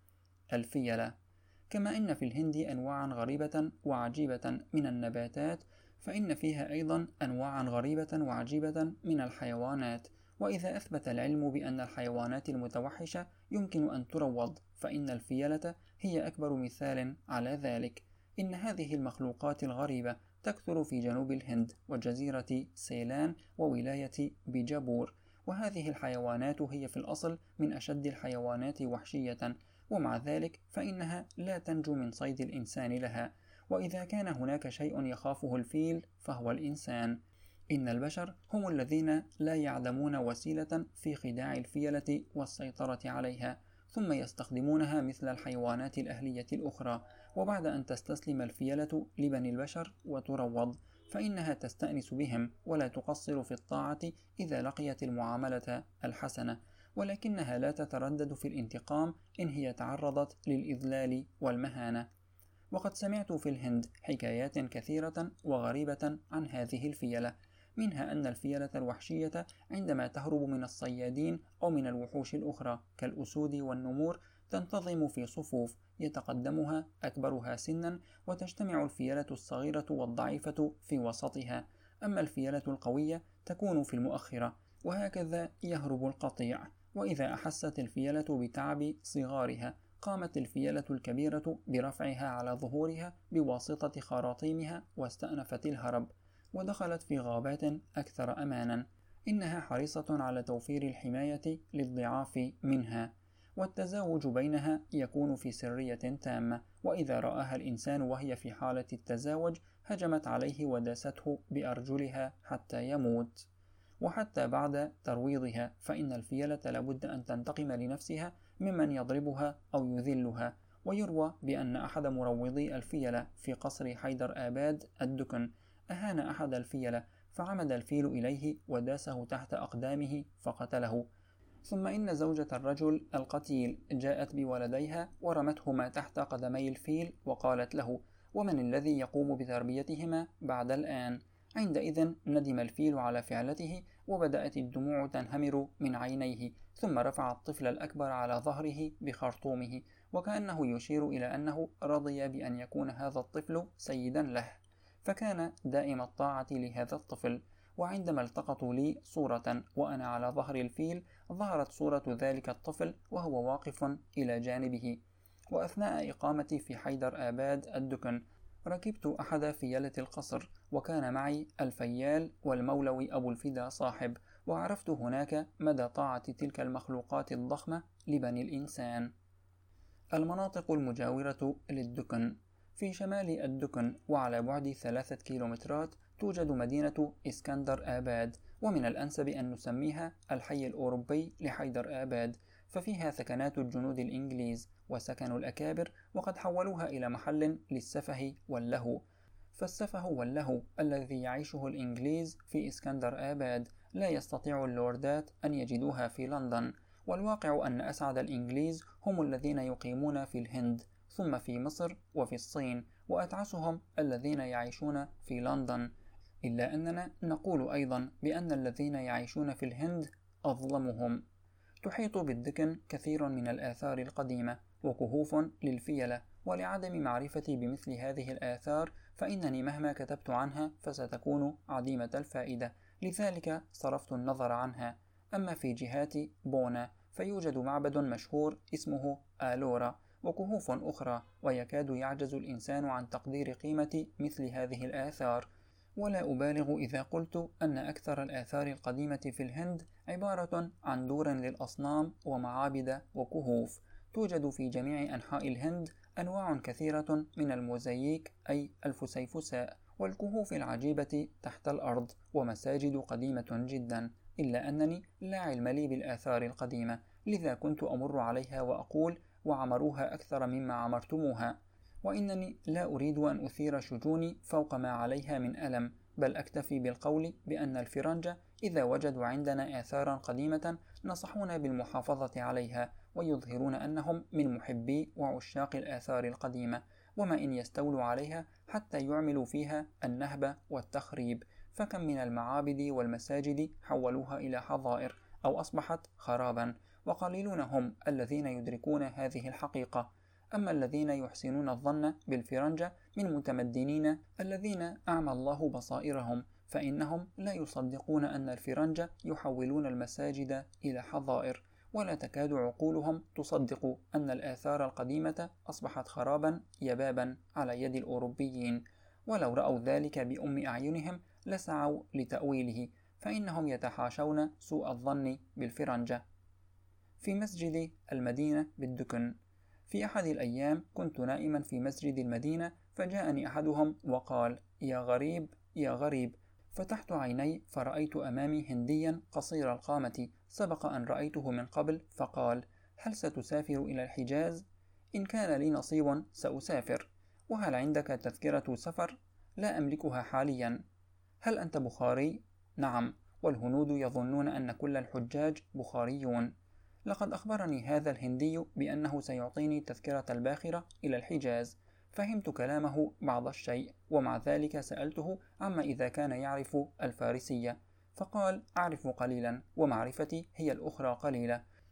الفيلة. كما إن في الهند أنواعا غريبة وعجيبة من النباتات، فإن فيها أيضا أنواعا غريبة وعجيبة من الحيوانات. وإذا أثبت العلم بأن الحيوانات المتوحشة يمكن أن تروض، فإن الفيلة هي أكبر مثال على ذلك. إن هذه المخلوقات الغريبة تكثر في جنوب الهند وجزيرة سيلان وولاية بيجابور، وهذه الحيوانات هي في الأصل من أشد الحيوانات وحشية، ومع ذلك فإنها لا تنجو من صيد الإنسان لها. وإذا كان هناك شيء يخافه الفيل فهو الإنسان. إن البشر هم الذين لا يعلمون وسيلة في خداع الفيلة والسيطرة عليها، ثم يستخدمونها مثل الحيوانات الأهلية الأخرى. وبعد أن تستسلم الفيلة لبني البشر وتروض، فإنها تستأنس بهم ولا تقصر في الطاعة إذا لقيت المعاملة الحسنة، ولكنها لا تتردد في الانتقام إن هي تعرضت للإذلال والمهانة. وقد سمعت في الهند حكايات كثيرة وغريبة عن هذه الفيلة، منها أن الفيلة الوحشية عندما تهرب من الصيادين أو من الوحوش الأخرى كالأسود والنمور تنتظم في صفوف يتقدمها أكبرها سنا، وتجتمع الفيلة الصغيرة والضعيفة في وسطها، أما الفيلة القوية تكون في المؤخرة، وهكذا يهرب القطيع. وإذا أحست الفيلة بتعب صغارها قامت الفيلة الكبيرة برفعها على ظهورها بواسطة خراطيمها واستأنفت الهرب، ودخلت في غابات أكثر أمانا. إنها حريصة على توفير الحماية للضعاف منها، والتزاوج بينها يكون في سرية تامة، وإذا رآها الإنسان وهي في حالة التزاوج هجمت عليه وداسته بأرجلها حتى يموت. وحتى بعد ترويضها فإن الفيلة لابد أن تنتقم لنفسها ممن يضربها أو يذلها. ويروى بأن أحد مروضي الفيلة في قصر حيدر آباد الدكن أهان أحد الفيلة، فعمد الفيل إليه وداسه تحت أقدامه فقتله. ثم إن زوجة الرجل القتيل جاءت بولديها ورمتهما تحت قدمي الفيل، وقالت له: ومن الذي يقوم بتربيتهما بعد الآن؟ عندئذ ندم الفيل على فعلته، وبدأت الدموع تنهمر من عينيه، ثم رفع الطفل الأكبر على ظهره بخرطومه، وكأنه يشير إلى أنه رضي بأن يكون هذا الطفل سيدا له، فكان دائم الطاعة لهذا الطفل. وعندما التقطوا لي صورة وأنا على ظهر الفيل ظهرت صورة ذلك الطفل وهو واقف إلى جانبه. وأثناء إقامتي في حيدر آباد الدكن ركبت أحد فيلة القصر، وكان معي الفيال والمولوي أبو الفدا صاحب، وعرفت هناك مدى طاعة تلك المخلوقات الضخمة لبني الإنسان. المناطق المجاورة للدكن: في شمال الدكن وعلى بعد ثلاثة كيلومترات توجد مدينة إسكندر آباد، ومن الأنسب أن نسميها الحي الأوروبي لحيدر آباد، ففيها ثكنات الجنود الإنجليز وسكن الأكابر، وقد حولوها إلى محل للسفه واللهو. فالسفه واللهو الذي يعيشه الإنجليز في إسكندر آباد لا يستطيع اللوردات أن يجدوها في لندن. والواقع أن أسعد الإنجليز هم الذين يقيمون في الهند، ثم في مصر وفي الصين، وأتعسهم الذين يعيشون في لندن. إلا أننا نقول أيضا بأن الذين يعيشون في الهند أظلمهم. تحيط بالدكن كثير من الآثار القديمة وكهوف للفيلة، ولعدم معرفتي بمثل هذه الآثار فإنني مهما كتبت عنها فستكون عديمة الفائدة، لذلك صرفت النظر عنها. أما في جهات بونا فيوجد معبد مشهور اسمه آلورا، وكهوف أخرى، ويكاد يعجز الإنسان عن تقدير قيمة مثل هذه الآثار. ولا أبالغ إذا قلت أن أكثر الآثار القديمة في الهند عبارة عن دور للأصنام ومعابد وكهوف. توجد في جميع أنحاء الهند أنواع كثيرة من الموزاييك أي الفسيفساء والكهوف العجيبة تحت الأرض، ومساجد قديمة جدا، إلا أنني لا علم لي بالآثار القديمة، لذا كنت أمر عليها وأقول: وعمروها أكثر مما عمرتموها. وإنني لا أريد أن أثير شجوني فوق ما عليها من ألم، بل أكتفي بالقول بأن الفرنج إذا وجدوا عندنا آثارا قديمة نصحونا بالمحافظة عليها، ويظهرون أنهم من محبي وعشاق الآثار القديمة، وما إن يستولوا عليها حتى يعملوا فيها النهب والتخريب، فكم من المعابد والمساجد حولوها إلى حظائر أو أصبحت خرابا، وقليلون هم الذين يدركون هذه الحقيقة. أما الذين يحسنون الظن بالفرنجة من متمدنين الذين أعمى الله بصائرهم فإنهم لا يصدقون أن الفرنجة يحولون المساجد إلى حظائر، ولا تكاد عقولهم تصدق أن الآثار القديمة أصبحت خرابا يبابا على يد الأوروبيين. ولو رأوا ذلك بأم أعينهم لسعوا لتأويله، فإنهم يتحاشون سوء الظن بالفرنجة. في مسجد المدينة بالدكن: في أحد الأيام كنت نائما في مسجد المدينة، فجاءني أحدهم وقال: يا غريب يا غريب. فتحت عيني فرأيت أمامي هنديا قصير القامة سبق أن رأيته من قبل، فقال: هل ستسافر إلى الحجاز؟ إن كان لي نصيب سأسافر. وهل عندك تذكرة سفر؟ لا أملكها حاليا. هل أنت بخاري؟ نعم، والهنود يظنون أن كل الحجاج بخاريون. لقد أخبرني هذا الهندي بأنه سيعطيني تذكرة الباخرة إلى الحجاز، فهمت كلامه بعض الشيء، ومع ذلك سألته عما إذا كان يعرف الفارسية، فقال: أعرف قليلا، ومعرفتي هي الأخرى قليلة.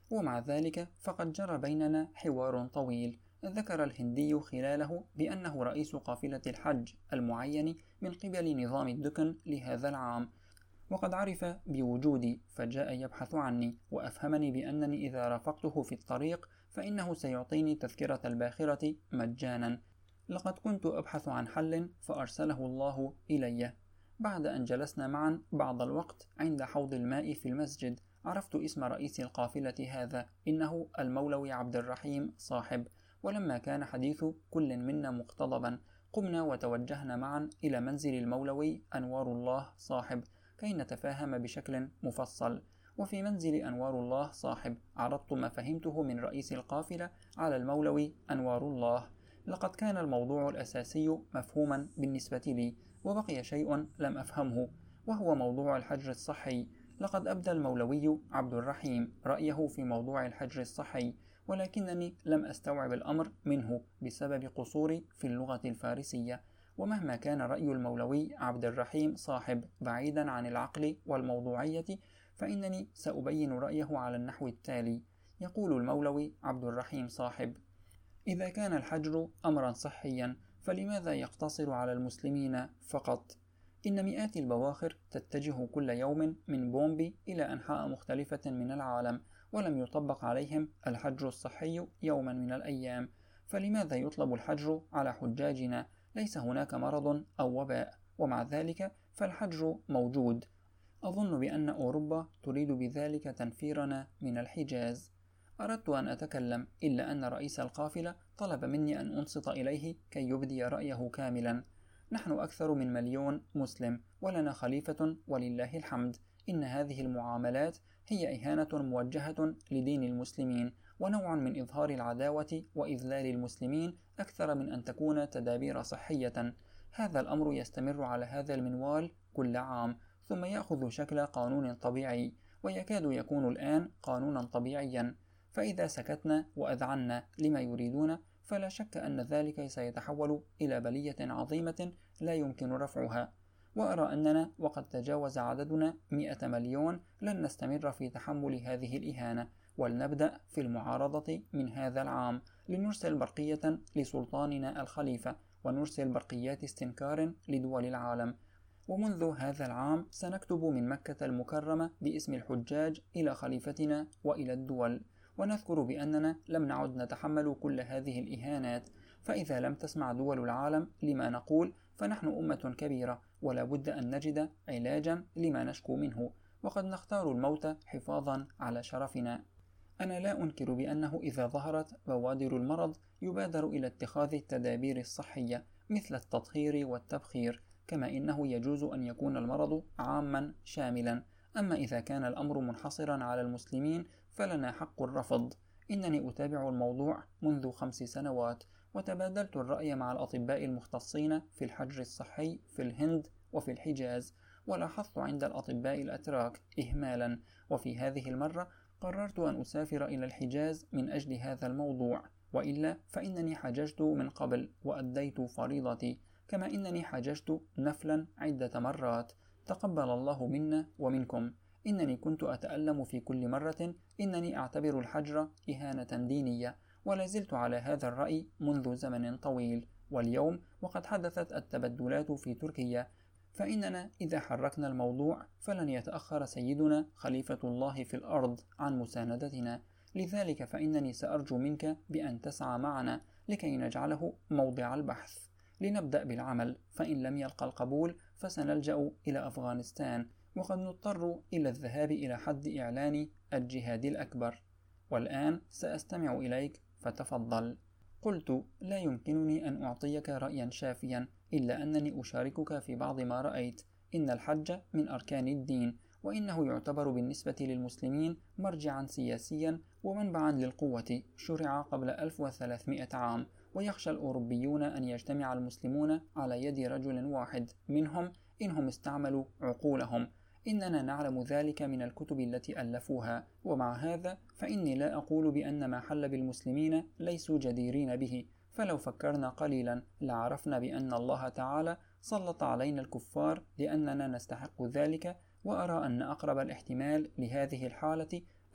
ومع ذلك فقد جرى بيننا حوار طويل ذكر الهندي خلاله بأنه رئيس قافلة الحج المعين من قبل نظام الدكن لهذا العام، وقد عرف بوجودي فجاء يبحث عني وأفهمني بأنني إذا رافقته في الطريق فإنه سيعطيني تذكرة الباخرة مجانا. لقد كنت أبحث عن حل فأرسله الله إلي. بعد أن جلسنا معا بعض الوقت عند حوض الماء في المسجد عرفت اسم رئيس القافلة هذا، إنه المولوي عبد الرحيم صاحب. ولما كان حديث كل منا مقتضبا قمنا وتوجهنا معا إلى منزل المولوي أنوار الله صاحب كي نتفاهم بشكل مفصل. وفي منزل أنوار الله صاحب عرضت ما فهمته من رئيس القافلة على المولوي أنوار الله. لقد كان الموضوع الأساسي مفهوما بالنسبة لي، وبقي شيء لم أفهمه وهو موضوع الحجر الصحي. لقد أبدى المولوي عبد الرحيم رأيه في موضوع الحجر الصحي، ولكنني لم أستوعب الأمر منه بسبب قصوري في اللغة الفارسية. ومهما كان رأي المولوي عبد الرحيم صاحب بعيدا عن العقل والموضوعية فإنني سأبين رأيه على النحو التالي. يقول المولوي عبد الرحيم صاحب: إذا كان الحجر أمرا صحيا فلماذا يقتصر على المسلمين فقط؟ إن مئات البواخر تتجه كل يوم من بومبي إلى أنحاء مختلفة من العالم ولم يطبق عليهم الحجر الصحي يوما من الأيام، فلماذا يطلب الحجر على حجاجنا؟ ليس هناك مرض أو وباء، ومع ذلك فالحجر موجود. أظن بأن أوروبا تريد بذلك تنفيرنا من الحجاز. أردت أن أتكلم إلا أن رئيس القافلة طلب مني أن أنصت إليه كي يبدي رأيه كاملا. نحن أكثر من مليون مسلم ولنا خليفة ولله الحمد. إن هذه المعاملات هي إهانة موجهة لدين المسلمين ونوع من إظهار العداوة وإذلال المسلمين أكثر من أن تكون تدابير صحية. هذا الأمر يستمر على هذا المنوال كل عام ثم يأخذ شكل قانون طبيعي، ويكاد يكون الآن قانونا طبيعيا. فإذا سكتنا وأذعنا لما يريدون فلا شك أن ذلك سيتحول إلى بلية عظيمة لا يمكن رفعها. وأرى أننا وقد تجاوز عددنا مئة مليون لن نستمر في تحمل هذه الإهانة، ولنبدأ في المعارضة من هذا العام لنرسل برقية لسلطاننا الخليفة ونرسل برقيات استنكار لدول العالم. ومنذ هذا العام سنكتب من مكة المكرمة باسم الحجاج إلى خليفتنا وإلى الدول، ونذكر بأننا لم نعد نتحمل كل هذه الإهانات. فإذا لم تسمع دول العالم لما نقول فنحن أمة كبيرة ولا بد أن نجد علاجا لما نشكو منه، وقد نختار الموت حفاظا على شرفنا. أنا لا أنكر بأنه إذا ظهرت بوادر المرض يبادر إلى اتخاذ التدابير الصحية مثل التطهير والتبخير، كما إنه يجوز أن يكون المرض عاما شاملا. أما إذا كان الأمر منحصرا على المسلمين فلنا حق الرفض. إنني أتابع الموضوع منذ خمس سنوات، وتبادلت الرأي مع الأطباء المختصين في الحجر الصحي في الهند وفي الحجاز، ولاحظت عند الأطباء الأتراك إهمالا، وفي هذه المرة قررت أن أسافر إلى الحجاز من أجل هذا الموضوع، وإلا فإنني حججت من قبل وأديت فريضتي، كما إنني حججت نفلا عدة مرات. تقبل الله منا ومنكم. إنني كنت أتألم في كل مرة إنني أعتبر الحجر إهانة دينية، ولا زلت على هذا الرأي منذ زمن طويل. واليوم وقد حدثت التبدلات في تركيا، فإننا إذا حركنا الموضوع فلن يتأخر سيدنا خليفة الله في الأرض عن مساندتنا. لذلك فإنني سأرجو منك بأن تسعى معنا لكي نجعله موضع البحث. لنبدأ بالعمل، فإن لم يلقى القبول فسنلجأ إلى أفغانستان، وقد نضطر إلى الذهاب إلى حد إعلان الجهاد الأكبر. والآن سأستمع إليك فتفضل. قلت: لا يمكنني أن أعطيك رأيا شافيا إلا أنني أشاركك في بعض ما رأيت. إن الحج من أركان الدين، وإنه يعتبر بالنسبة للمسلمين مرجعا سياسيا ومنبعا للقوة، شرع قبل ألف وثلاثمائة عام، ويخشى الأوروبيون أن يجتمع المسلمون على يد رجل واحد منهم إنهم استعملوا عقولهم. إننا نعلم ذلك من الكتب التي ألفوها، ومع هذا فإني لا أقول بأن ما حل بالمسلمين ليسوا جديرين به، فلو فكرنا قليلا لعرفنا بأن الله تعالى سلط علينا الكفار لأننا نستحق ذلك. وأرى أن أقرب الاحتمال لهذه الحالة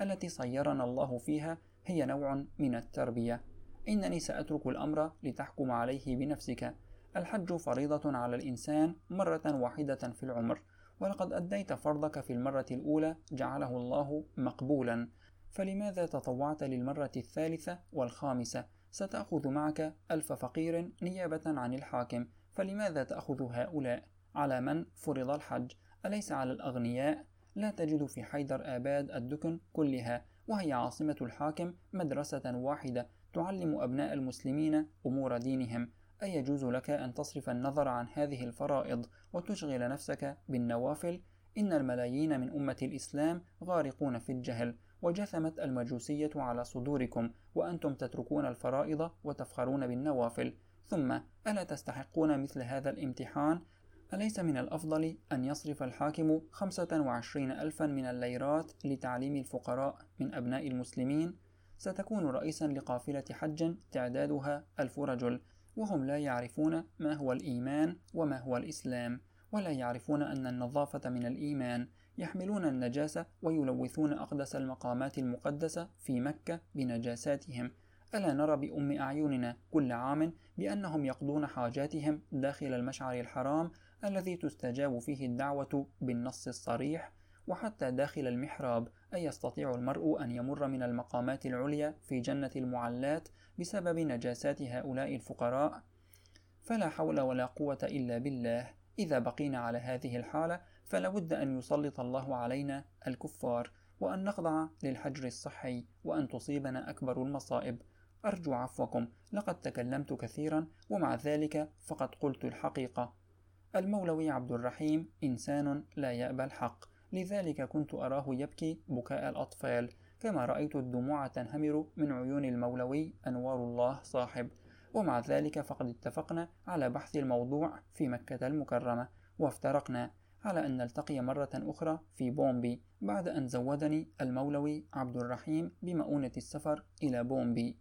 التي صيرنا الله فيها هي نوع من التربية. إنني سأترك الأمر لتحكم عليه بنفسك. الحج فريضة على الإنسان مرة واحدة في العمر، ولقد أديت فرضك في المرة الأولى جعله الله مقبولا، فلماذا تطوعت للمرة الثالثة والخامسة؟ ستأخذ معك ألف فقير نيابة عن الحاكم، فلماذا تأخذ هؤلاء؟ على من فرض الحج؟ أليس على الأغنياء؟ لا تجد في حيدر آباد الدكن كلها، وهي عاصمة الحاكم، مدرسة واحدة تعلم أبناء المسلمين أمور دينهم. أيجوز لك أن تصرف النظر عن هذه الفرائض وتشغل نفسك بالنوافل؟ إن الملايين من أمة الإسلام غارقون في الجهل، وجثمت المجوسية على صدوركم، وأنتم تتركون الفرائض وتفخرون بالنوافل. ثم ألا تستحقون مثل هذا الامتحان؟ أليس من الأفضل أن يصرف الحاكم خمسة وعشرين ألفا من الليرات لتعليم الفقراء من أبناء المسلمين؟ ستكون رئيسا لقافلة حج تعدادها ألف رجل، وهم لا يعرفون ما هو الإيمان وما هو الإسلام، ولا يعرفون أن النظافة من الإيمان. يحملون النجاسة ويلوثون أقدس المقامات المقدسة في مكة بنجاساتهم. ألا نرى بأم أعيننا كل عام بأنهم يقضون حاجاتهم داخل المشعر الحرام الذي تستجاب فيه الدعوة بالنص الصريح؟ وحتى داخل المحراب، أي يستطيع المرء أن يمر من المقامات العليا في جنة المعلات بسبب نجاسات هؤلاء الفقراء؟ فلا حول ولا قوة إلا بالله. إذا بقينا على هذه الحالة فلابد أن يسلط الله علينا الكفار، وأن نخضع للحجر الصحي، وأن تصيبنا أكبر المصائب. أرجو عفوكم، لقد تكلمت كثيرا، ومع ذلك فقد قلت الحقيقة. المولوي عبد الرحيم إنسان لا يأبى الحق، لذلك كنت أراه يبكي بكاء الأطفال، كما رأيت الدموع تنهمر من عيون المولوي أنوار الله صاحب. ومع ذلك فقد اتفقنا على بحث الموضوع في مكة المكرمة، وافترقنا على أن نلتقي مرة أخرى في بومبي، بعد أن زودني المولوي عبد الرحيم بمؤونة السفر إلى بومبي.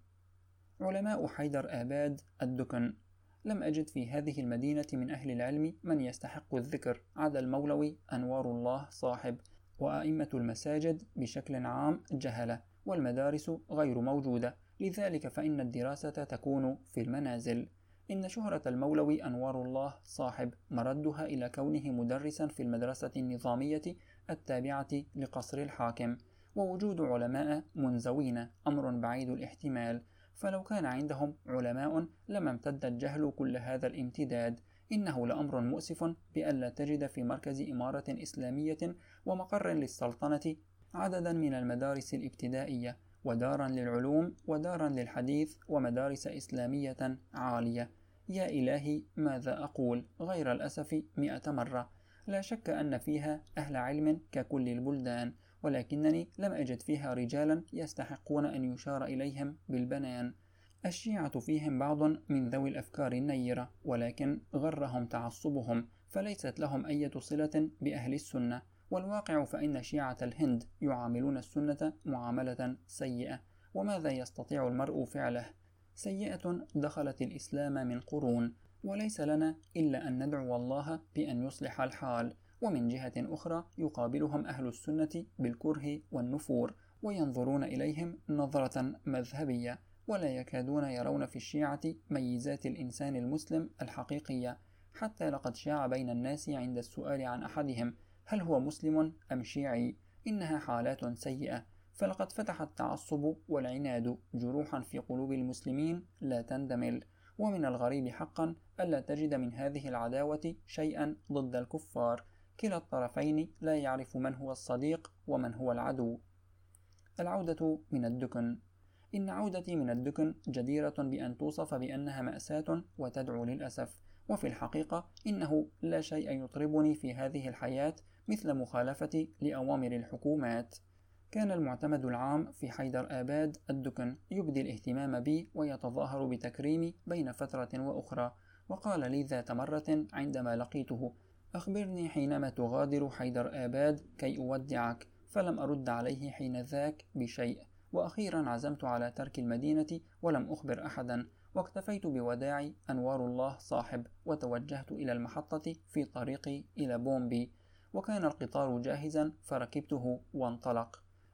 علماء حيدر آباد الدكن. لم أجد في هذه المدينة من أهل العلم من يستحق الذكر عدا المولوي أنوار الله صاحب، وأئمة المساجد بشكل عام جهلة، والمدارس غير موجودة، لذلك فإن الدراسة تكون في المنازل. إن شهرة المولوي أنوار الله صاحب مردها إلى كونه مدرسا في المدرسة النظامية التابعة لقصر الحاكم، ووجود علماء منزوين أمر بعيد الاحتمال، فلو كان عندهم علماء لما امتد الجهل كل هذا الامتداد. إنه لأمر مؤسف بأن لا تجد في مركز إمارة إسلامية ومقر للسلطنة عددا من المدارس الابتدائية، ودارا للعلوم، ودارا للحديث، ومدارس إسلامية عالية. يا إلهي، ماذا أقول؟ غير الأسف مئة مرة. لا شك أن فيها أهل علم ككل البلدان، ولكنني لم أجد فيها رجالا يستحقون أن يشار إليهم بالبنان. الشيعة فيهم بعض من ذوي الأفكار النيرة، ولكن غرهم تعصبهم، فليست لهم أي صلة بأهل السنة. والواقع فإن شيعة الهند يعاملون السنة معاملة سيئة، وماذا يستطيع المرء فعله؟ سيئة دخلت الإسلام من قرون، وليس لنا إلا أن ندعو الله بأن يصلح الحال. ومن جهة أخرى يقابلهم أهل السنة بالكره والنفور، وينظرون إليهم نظرة مذهبية، ولا يكادون يرون في الشيعة ميزات الإنسان المسلم الحقيقية. حتى لقد شاع بين الناس عند السؤال عن أحدهم هل هو مسلم أم شيعي. إنها حالات سيئة، فلقد فتح التعصب والعناد جروحا في قلوب المسلمين لا تندمل. ومن الغريب حقا ألا تجد من هذه العداوة شيئا ضد الكفار. كلا الطرفين لا يعرف من هو الصديق ومن هو العدو. العودة من الدكن. إن عودتي من الدكن جديرة بأن توصف بأنها مأساة وتدعو للأسف، وفي الحقيقة إنه لا شيء يطربني في هذه الحياة مثل مخالفتي لأوامر الحكومات. كان المعتمد العام في حيدر آباد الدكن يبدي الاهتمام بي ويتظاهر بتكريمي بين فترة وأخرى، وقال لي ذات مرة عندما لقيته: أخبرني حينما تغادر حيدر آباد كي أودعك. فلم أرد عليه حين ذاك بشيء، وأخيرا عزمت على ترك المدينة ولم أخبر أحدا، واكتفيت بوداع أنوار الله صاحب، وتوجهت إلى المحطة في طريقي إلى بومبي. وكان القطار جاهزا فركبته وانطلق.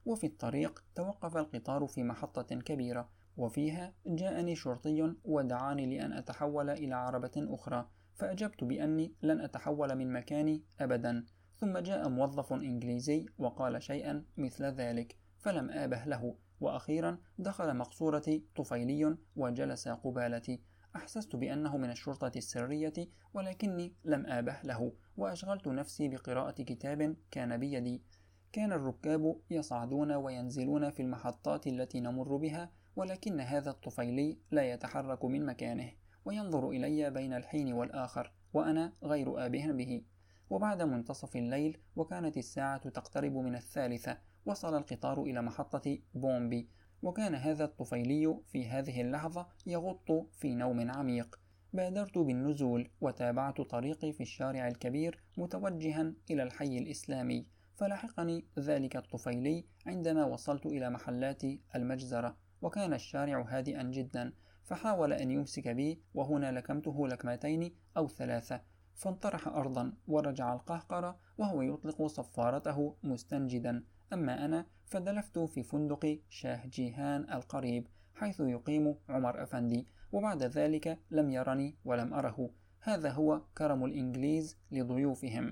وفي الطريق توقف القطار في محطة كبيرة، وفيها جاءني شرطي ودعاني لأن أتحول إلى عربة أخرى، فأجبت بأني لن أتحول من مكاني أبدا. ثم جاء موظف إنجليزي وقال شيئا مثل ذلك، فلم آبه له، وأخيرا دخل مقصورتي طفيلي وجلس قبالتي. أحسست بأنه من الشرطة السرية، ولكني لم آبه له، وأشغلت نفسي بقراءة كتاب كان بيدي. كان الركاب يصعدون وينزلون في المحطات التي نمر بها، ولكن هذا الطفيلي لا يتحرك من مكانه، وينظر إلي بين الحين والآخر، وأنا غير آبه به. وبعد منتصف الليل، وكانت الساعة تقترب من الثالثة، وصل القطار إلى محطة بومبي، وكان هذا الطفيلي في هذه اللحظة يغط في نوم عميق. بادرت بالنزول وتابعت طريقي في الشارع الكبير متوجها إلى الحي الإسلامي، فلحقني ذلك الطفيلي عندما وصلت إلى محلات المجزرة، وكان الشارع هادئا جدا، فحاول أن يمسك بي، وهنا لكمته لكمتين أو ثلاثة، فانطرح أرضا ورجع القهقرة وهو يطلق صفارته مستنجدا. أما أنا فدلفت في فندق شاه جيهان القريب حيث يقيم عمر أفندي، وبعد ذلك لم يرني ولم أره. هذا هو كرم الإنجليز لضيوفهم.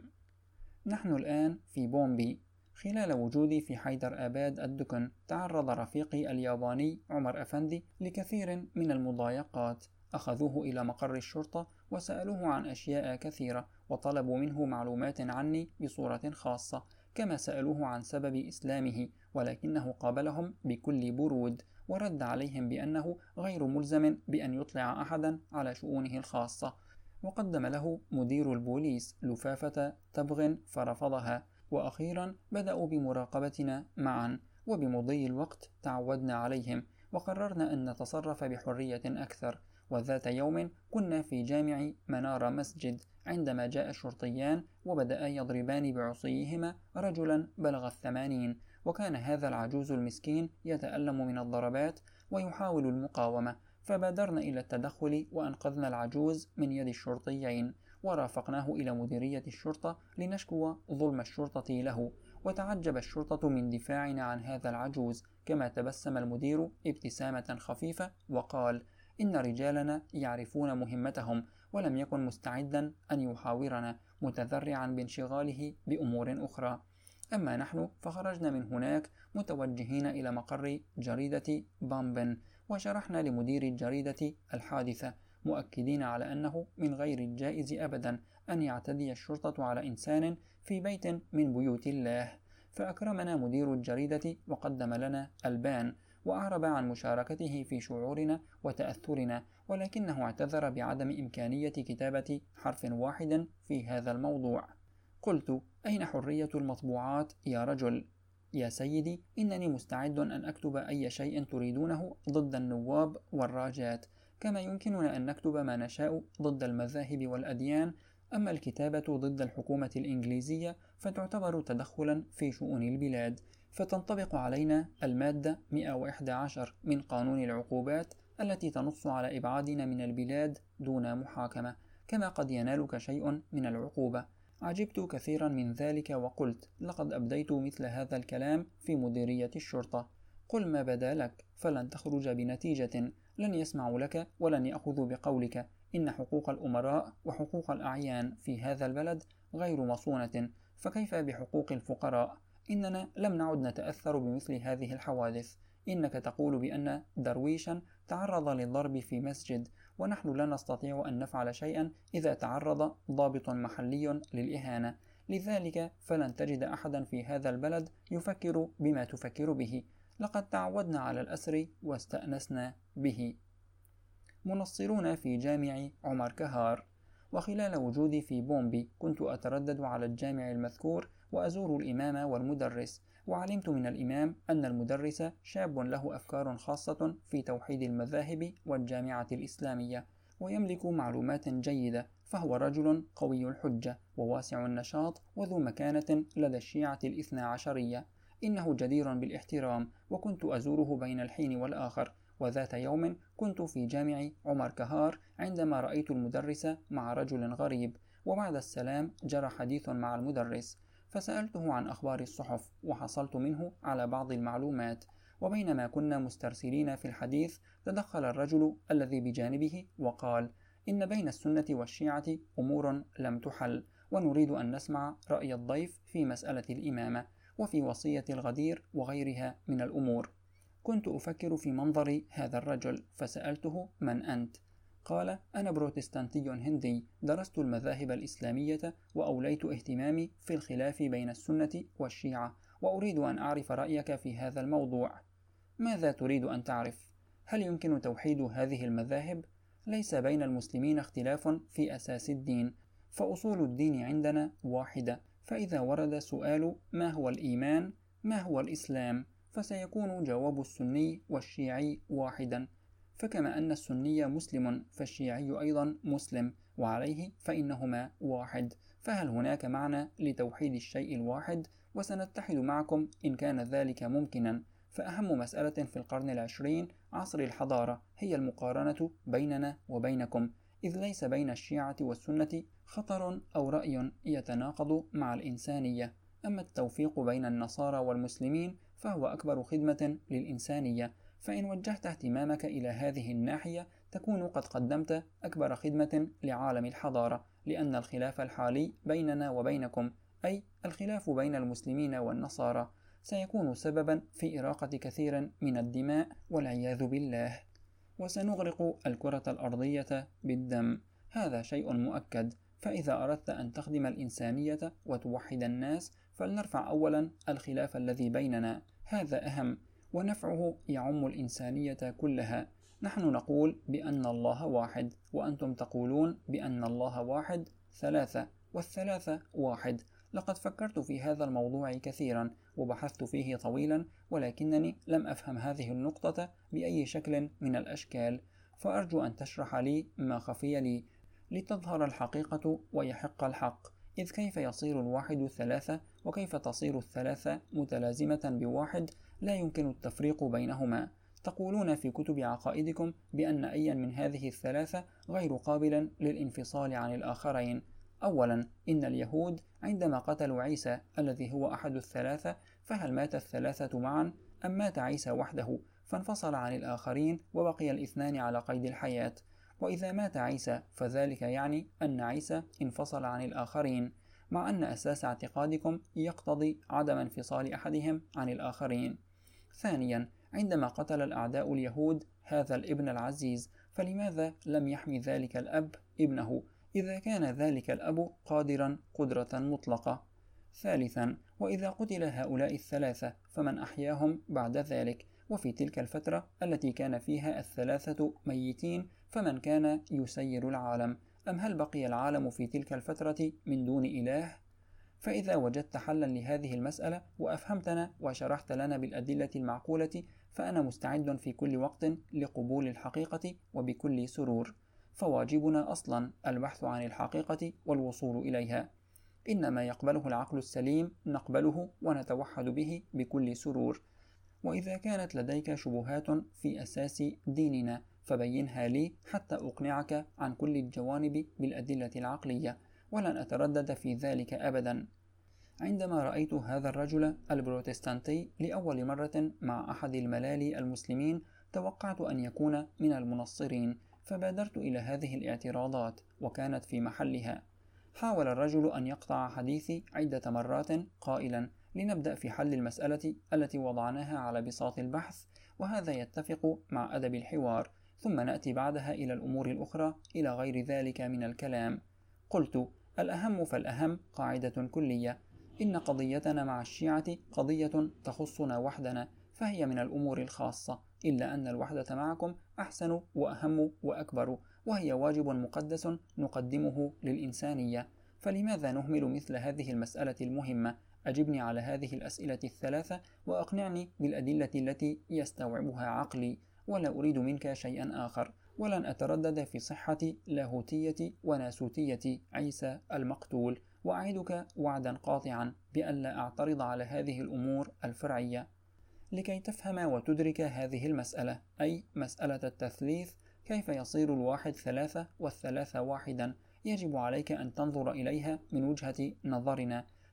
نحن الآن في بومبي. خلال وجودي في حيدر آباد الدكن، تعرض رفيقي الياباني عمر أفندي لكثير من المضايقات. أخذوه إلى مقر الشرطة وسألوه عن أشياء كثيرة، وطلبوا منه معلومات عني بصورة خاصة، كما سألوه عن سبب إسلامه، ولكنه قابلهم بكل برود، ورد عليهم بأنه غير ملزم بأن يطلع أحدا على شؤونه الخاصة. وقدم له مدير البوليس لفافة تبغ فرفضها، وأخيرا بدأوا بمراقبتنا معا، وبمضي الوقت تعودنا عليهم، وقررنا أن نتصرف بحرية أكثر. وذات يوم كنا في جامع منار مسجد عندما جاء الشرطيان وبدأ يضربان بعصيهما رجلا بلغ الثمانين، وكان هذا العجوز المسكين يتألم من الضربات ويحاول المقاومة، فبادرنا إلى التدخل وأنقذنا العجوز من يد الشرطيين، ورافقناه إلى مديرية الشرطة لنشكو ظلم الشرطة له. وتعجب الشرطة من دفاعنا عن هذا العجوز، كما تبسم المدير ابتسامة خفيفة وقال إن رجالنا يعرفون مهمتهم، ولم يكن مستعدا أن يحاورنا، متذرعا بانشغاله بأمور أخرى. أما نحن فخرجنا من هناك متوجهين إلى مقر جريدة بامبن، وشرحنا لمدير الجريدة الحادثة، مؤكدين على أنه من غير الجائز أبدا أن يعتدي الشرطة على إنسان في بيت من بيوت الله. فأكرمنا مدير الجريدة وقدم لنا البان، وأعرب عن مشاركته في شعورنا وتأثرنا، ولكنه اعتذر بعدم إمكانية كتابة حرف واحد في هذا الموضوع. قلت: أين حرية المطبوعات يا رجل؟ يا سيدي، إنني مستعد أن أكتب أي شيء تريدونه ضد النواب والراجات، كما يمكننا أن نكتب ما نشاء ضد المذاهب والأديان. أما الكتابة ضد الحكومة الإنجليزية فتعتبر تدخلا في شؤون البلاد، فتنطبق علينا المادة مئة وإحدى عشر من قانون العقوبات التي تنص على إبعادنا من البلاد دون محاكمة، كما قد ينالك شيء من العقوبة. عجبت كثيرا من ذلك وقلت: لقد أبديت مثل هذا الكلام في مديرية الشرطة. قل ما بدا لك، فلن تخرج بنتيجة، لن يسمعوا لك ولن يأخذوا بقولك. إن حقوق الأمراء وحقوق الأعيان في هذا البلد غير مصونة، فكيف بحقوق الفقراء؟ إننا لم نعد نتأثر بمثل هذه الحوادث. إنك تقول بأن درويشا تعرض للضرب في مسجد، ونحن لا نستطيع أن نفعل شيئا إذا تعرض ضابط محلي للإهانة، لذلك فلن تجد أحدا في هذا البلد يفكر بما تفكر به. لقد تعودنا على الأسر واستأنسنا به. منصرون في جامع عمر كهار. وخلال وجودي في بومبي كنت أتردد على الجامع المذكور وأزور الإمام والمدرس، وعلمت من الإمام أن المدرس شاب له أفكار خاصة في توحيد المذاهب والجامعة الإسلامية، ويملك معلومات جيدة، فهو رجل قوي الحجة وواسع النشاط وذو مكانة لدى الشيعة الاثنى عشرية. إنه جدير بالاحترام، وكنت أزوره بين الحين والآخر. وذات يوم كنت في جامع عمر كهار عندما رأيت المدرس مع رجل غريب، وبعد السلام جرى حديث مع المدرس، فسألته عن أخبار الصحف وحصلت منه على بعض المعلومات. وبينما كنا مسترسلين في الحديث تدخل الرجل الذي بجانبه وقال: إن بين السنة والشيعة أمور لم تحل، ونريد أن نسمع رأي الضيف في مسألة الإمامة وفي وصية الغدير وغيرها من الأمور. كنت أفكر في منظر هذا الرجل فسألته: من أنت؟ قال: أنا بروتستانتي هندي، درست المذاهب الإسلامية وأوليت اهتمامي في الخلاف بين السنة والشيعة، وأريد أن أعرف رأيك في هذا الموضوع. ماذا تريد أن تعرف؟ هل يمكن توحيد هذه المذاهب؟ ليس بين المسلمين اختلاف في أساس الدين، فأصول الدين عندنا واحدة، فإذا ورد سؤال ما هو الإيمان؟ ما هو الإسلام؟ فسيكون جواب السني والشيعي واحدا، فكما أن السني مسلم فالشيعي أيضا مسلم، وعليه فإنهما واحد. فهل هناك معنى لتوحيد الشيء الواحد؟ وسنتحد معكم إن كان ذلك ممكنا. فأهم مسألة في القرن العشرين عصر الحضارة هي المقارنة بيننا وبينكم، إذ ليس بين الشيعة والسنة خطر أو رأي يتناقض مع الإنسانية. أما التوفيق بين النصارى والمسلمين فهو أكبر خدمة للإنسانية، فإن وجهت اهتمامك إلى هذه الناحية تكون قد قدمت أكبر خدمة لعالم الحضارة، لأن الخلاف الحالي بيننا وبينكم، أي الخلاف بين المسلمين والنصارى، سيكون سببا في إراقة كثير من الدماء والعياذ بالله، وسنغرق الكرة الأرضية بالدم. هذا شيء مؤكد. فإذا أردت أن تخدم الإنسانية وتوحد الناس فلنرفع أولا الخلاف الذي بيننا، هذا أهم، ونفعه يعم الإنسانية كلها. نحن نقول بأن الله واحد، وأنتم تقولون بأن الله واحد ثلاثة، والثلاثة واحد. لقد فكرت في هذا الموضوع كثيرا وبحثت فيه طويلا، ولكنني لم أفهم هذه النقطة بأي شكل من الأشكال، فأرجو أن تشرح لي ما خفي لي لتظهر الحقيقة ويحق الحق. إذ كيف يصير الواحد ثلاثة؟ وكيف تصير الثلاثة متلازمة بواحد لا يمكن التفريق بينهما؟ تقولون في كتب عقائدكم بأن أي من هذه الثلاثة غير قابل للانفصال عن الآخرين. أولا، إن اليهود عندما قتلوا عيسى الذي هو أحد الثلاثة، فهل مات الثلاثة معا أم مات عيسى وحده فانفصل عن الآخرين وبقي الاثنان على قيد الحياة؟ وإذا مات عيسى فذلك يعني أن عيسى انفصل عن الآخرين، مع أن أساس اعتقادكم يقتضي عدم انفصال أحدهم عن الآخرين. ثانيا، عندما قتل الأعداء اليهود هذا الابن العزيز، فلماذا لم يحمي ذلك الأب ابنه إذا كان ذلك الأب قادرا قدرة مطلقة؟ ثالثا، وإذا قتل هؤلاء الثلاثة فمن أحياهم بعد ذلك؟ وفي تلك الفترة التي كان فيها الثلاثة ميتين فمن كان يسير العالم؟ أم هل بقي العالم في تلك الفترة من دون إله؟ فإذا وجدت حلا لهذه المسألة وأفهمتنا وشرحت لنا بالأدلة المعقولة فأنا مستعد في كل وقت لقبول الحقيقة وبكل سرور، فواجبنا أصلا البحث عن الحقيقة والوصول إليها. إن ما يقبله العقل السليم نقبله ونتوحد به بكل سرور. وإذا كانت لديك شبهات في أساس ديننا فبينها لي حتى أقنعك عن كل الجوانب بالأدلة العقلية، ولن أتردد في ذلك أبدا. عندما رأيت هذا الرجل البروتستانتي لأول مرة مع أحد الملالي المسلمين توقعت أن يكون من المنصرين، فبادرت إلى هذه الاعتراضات وكانت في محلها. حاول الرجل أن يقطع حديثي عدة مرات قائلا: لنبدأ في حل المسألة التي وضعناها على بساط البحث، وهذا يتفق مع أدب الحوار، ثم نأتي بعدها إلى الأمور الأخرى إلى غير ذلك من الكلام. قلت: الأهم فالأهم قاعدة كلية، إن قضيتنا مع الشيعة قضية تخصنا وحدنا، فهي من الأمور الخاصة، إلا أن الوحدة معكم أحسن وأهم وأكبر، وهي واجب مقدس نقدمه للإنسانية. فلماذا نهمل مثل هذه المسألة المهمة؟ أجبني على هذه الأسئلة الثلاثة وأقنعني بالأدلة التي يستوعبها عقلي، ولا أريد منك شيئا آخر، ولن أتردد في صحة لاهوتية وناسوتية عيسى المقتول، وأعدك وعدا قاطعا بألا أعترض على هذه الأمور الفرعية. لكي تفهم وتدرك هذه المسألة، أي مسألة التثليث، كيف يصير الواحد ثلاثة والثلاثة واحدا، يجب عليك أن تنظر إليها من وجهة نظرنا،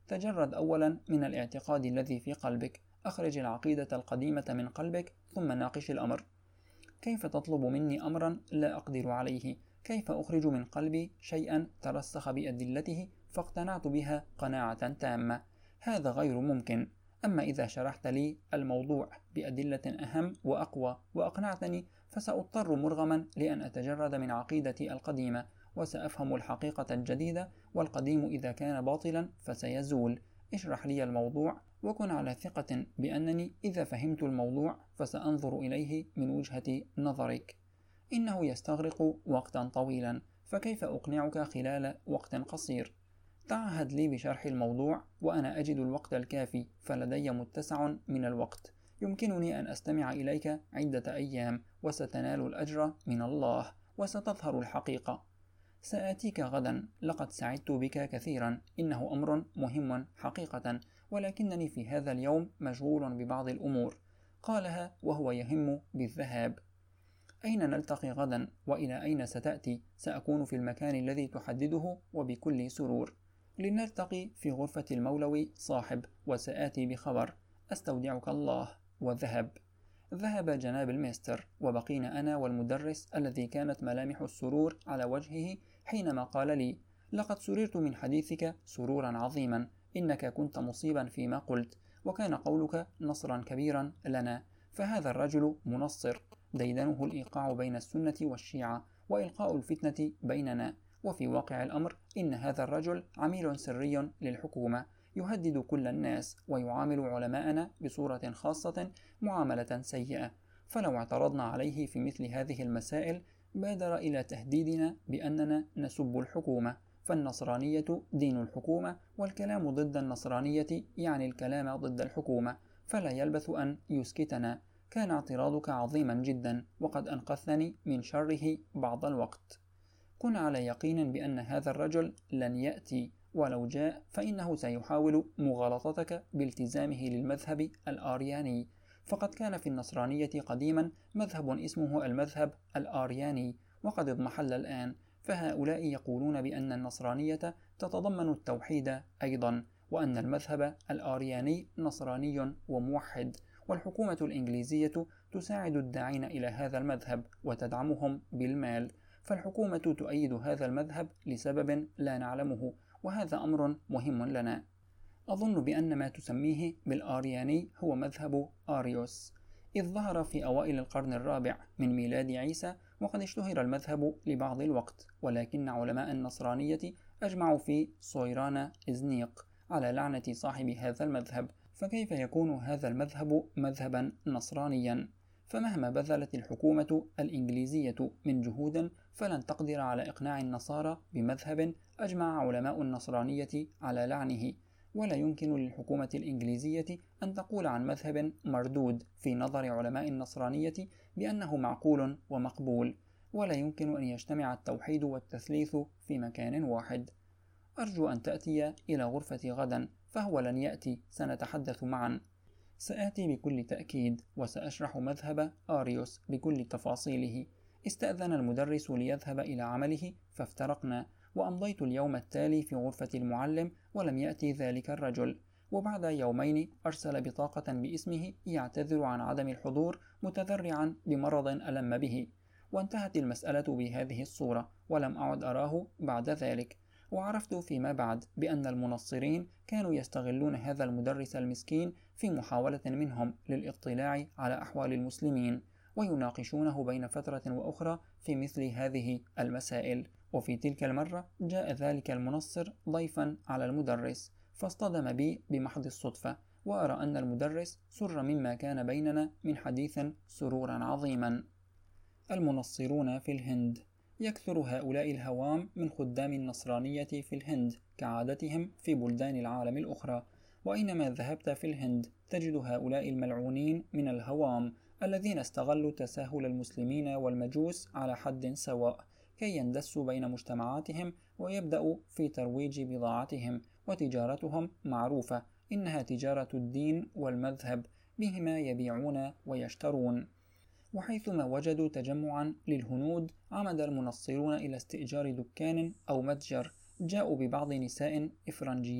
تجرد أولا من الاعتقاد الذي في قلبك، أخرج العقيدة القديمة من قلبك ثم ناقش الأمر. كيف تطلب مني أمرا لا أقدر عليه؟ كيف أخرج من قلبي شيئا ترسخ بأدلته فاقتنعت بها قناعة تامة؟ هذا غير ممكن. أما إذا شرحت لي الموضوع بأدلة أهم وأقوى وأقنعتني، فسأضطر مرغما لأن أتجرد من عقيدتي القديمة، وسأفهم الحقيقة الجديدة، والقديم إذا كان باطلا فسيزول. اشرح لي الموضوع، وكن على ثقة بأنني إذا فهمت الموضوع فسأنظر إليه من وجهة نظرك. إنه يستغرق وقتا طويلا، فكيف أقنعك خلال وقت قصير؟ تعهد لي بشرح الموضوع وأنا أجد الوقت الكافي، فلدي متسع من الوقت، يمكنني أن أستمع إليك عدة أيام، وستنال الأجر من الله، وستظهر الحقيقة. سآتيك غدا، لقد سعدت بك كثيرا، إنه أمر مهم حقيقة، ولكنني في هذا اليوم مشغول ببعض الأمور. قالها وهو يهم بالذهاب. أين نلتقي غدا؟ وإلى أين ستأتي؟ سأكون في المكان الذي تحدده وبكل سرور. لنلتقي في غرفة المولوي صاحب، وسآتي بخبر. أستودعك الله. وذهب. ذهب جناب المستر، وبقينا أنا والمدرس الذي كانت ملامح السرور على وجهه حينما قال لي: لقد سررت من حديثك سرورا عظيما، إنك كنت مصيبا فيما قلت، وكان قولك نصرا كبيرا لنا. فهذا الرجل منصر، ديدنه الإيقاع بين السنة والشيعة وإلقاء الفتنة بيننا، وفي واقع الأمر إن هذا الرجل عميل سري للحكومة، يهدد كل الناس ويعامل علماءنا بصورة خاصة معاملة سيئة. فلو اعترضنا عليه في مثل هذه المسائل بادر إلى تهديدنا بأننا نسب الحكومة، فالنصرانية دين الحكومة، والكلام ضد النصرانية يعني الكلام ضد الحكومة، فلا يلبث أن يسكتنا. كان اعتراضك عظيما جدا، وقد أنقذتني من شره بعض الوقت. كن على يقين بأن هذا الرجل لن يأتي، ولو جاء فإنه سيحاول مغالطتك بالتزامه للمذهب الآرياني، فقد كان في النصرانية قديما مذهب اسمه المذهب الآرياني، وقد اضمحل الآن، فهؤلاء يقولون بأن النصرانية تتضمن التوحيد أيضا، وأن المذهب الآرياني نصراني وموحد، والحكومة الإنجليزية تساعد الداعين إلى هذا المذهب وتدعمهم بالمال، فالحكومة تؤيد هذا المذهب لسبب لا نعلمه، وهذا أمر مهم لنا. أظن بأن ما تسميه بالآرياني هو مذهب آريوس، إذ ظهر في أوائل القرن الرابع من ميلاد عيسى، وقد اشتهر المذهب لبعض الوقت، ولكن علماء النصرانية أجمعوا في صويران إزنيق على لعنة صاحب هذا المذهب، فكيف يكون هذا المذهب مذهبا نصرانيا؟ فمهما بذلت الحكومة الإنجليزية من جهود فلن تقدر على إقناع النصارى بمذهب أجمع علماء النصرانية على لعنه، ولا يمكن للحكومة الإنجليزية أن تقول عن مذهب مردود في نظر علماء النصرانية بأنه معقول ومقبول، ولا يمكن أن يجتمع التوحيد والتثليث في مكان واحد. أرجو أن تأتي إلى غرفتي غدا، فهو لن يأتي، سنتحدث معا. سآتي بكل تأكيد، وسأشرح مذهب آريوس بكل تفاصيله. استأذن المدرس ليذهب إلى عمله، فافترقنا، وأمضيت اليوم التالي في غرفة المعلم ولم يأتي ذلك الرجل، وبعد يومين أرسل بطاقة باسمه يعتذر عن عدم الحضور متذرعا بمرض ألم به، وانتهت المسألة بهذه الصورة، ولم أعد أراه بعد ذلك. وعرفت فيما بعد بأن المنصرين كانوا يستغلون هذا المدرس المسكين في محاولة منهم للاطلاع على أحوال المسلمين، ويناقشونه بين فترة وأخرى في مثل هذه المسائل. وفي تلك المرة جاء ذلك المنصر ضيفا على المدرس، فاصطدم بي بمحض الصدفة، وأرى أن المدرس سر مما كان بيننا من حديث سرورا عظيما. المنصرون في الهند. يكثر هؤلاء الهوام من خدام النصرانية في الهند كعادتهم في بلدان العالم الأخرى، وأينما ذهبت في الهند تجد هؤلاء الملعونين من الهوام الذين استغلوا تساهل المسلمين والمجوس على حد سواء كي يندسوا بين مجتمعاتهم ويبدأوا في ترويج بضاعتهم، وتجارتهم معروفة، إنها تجارة الدين والمذهب، بهما يبيعون ويشترون. وحيثما وجدوا تجمعا للهنود عمد المنصرون إلى استئجار دكان أو متجر، جاءوا ببعض نساء إفرنجيات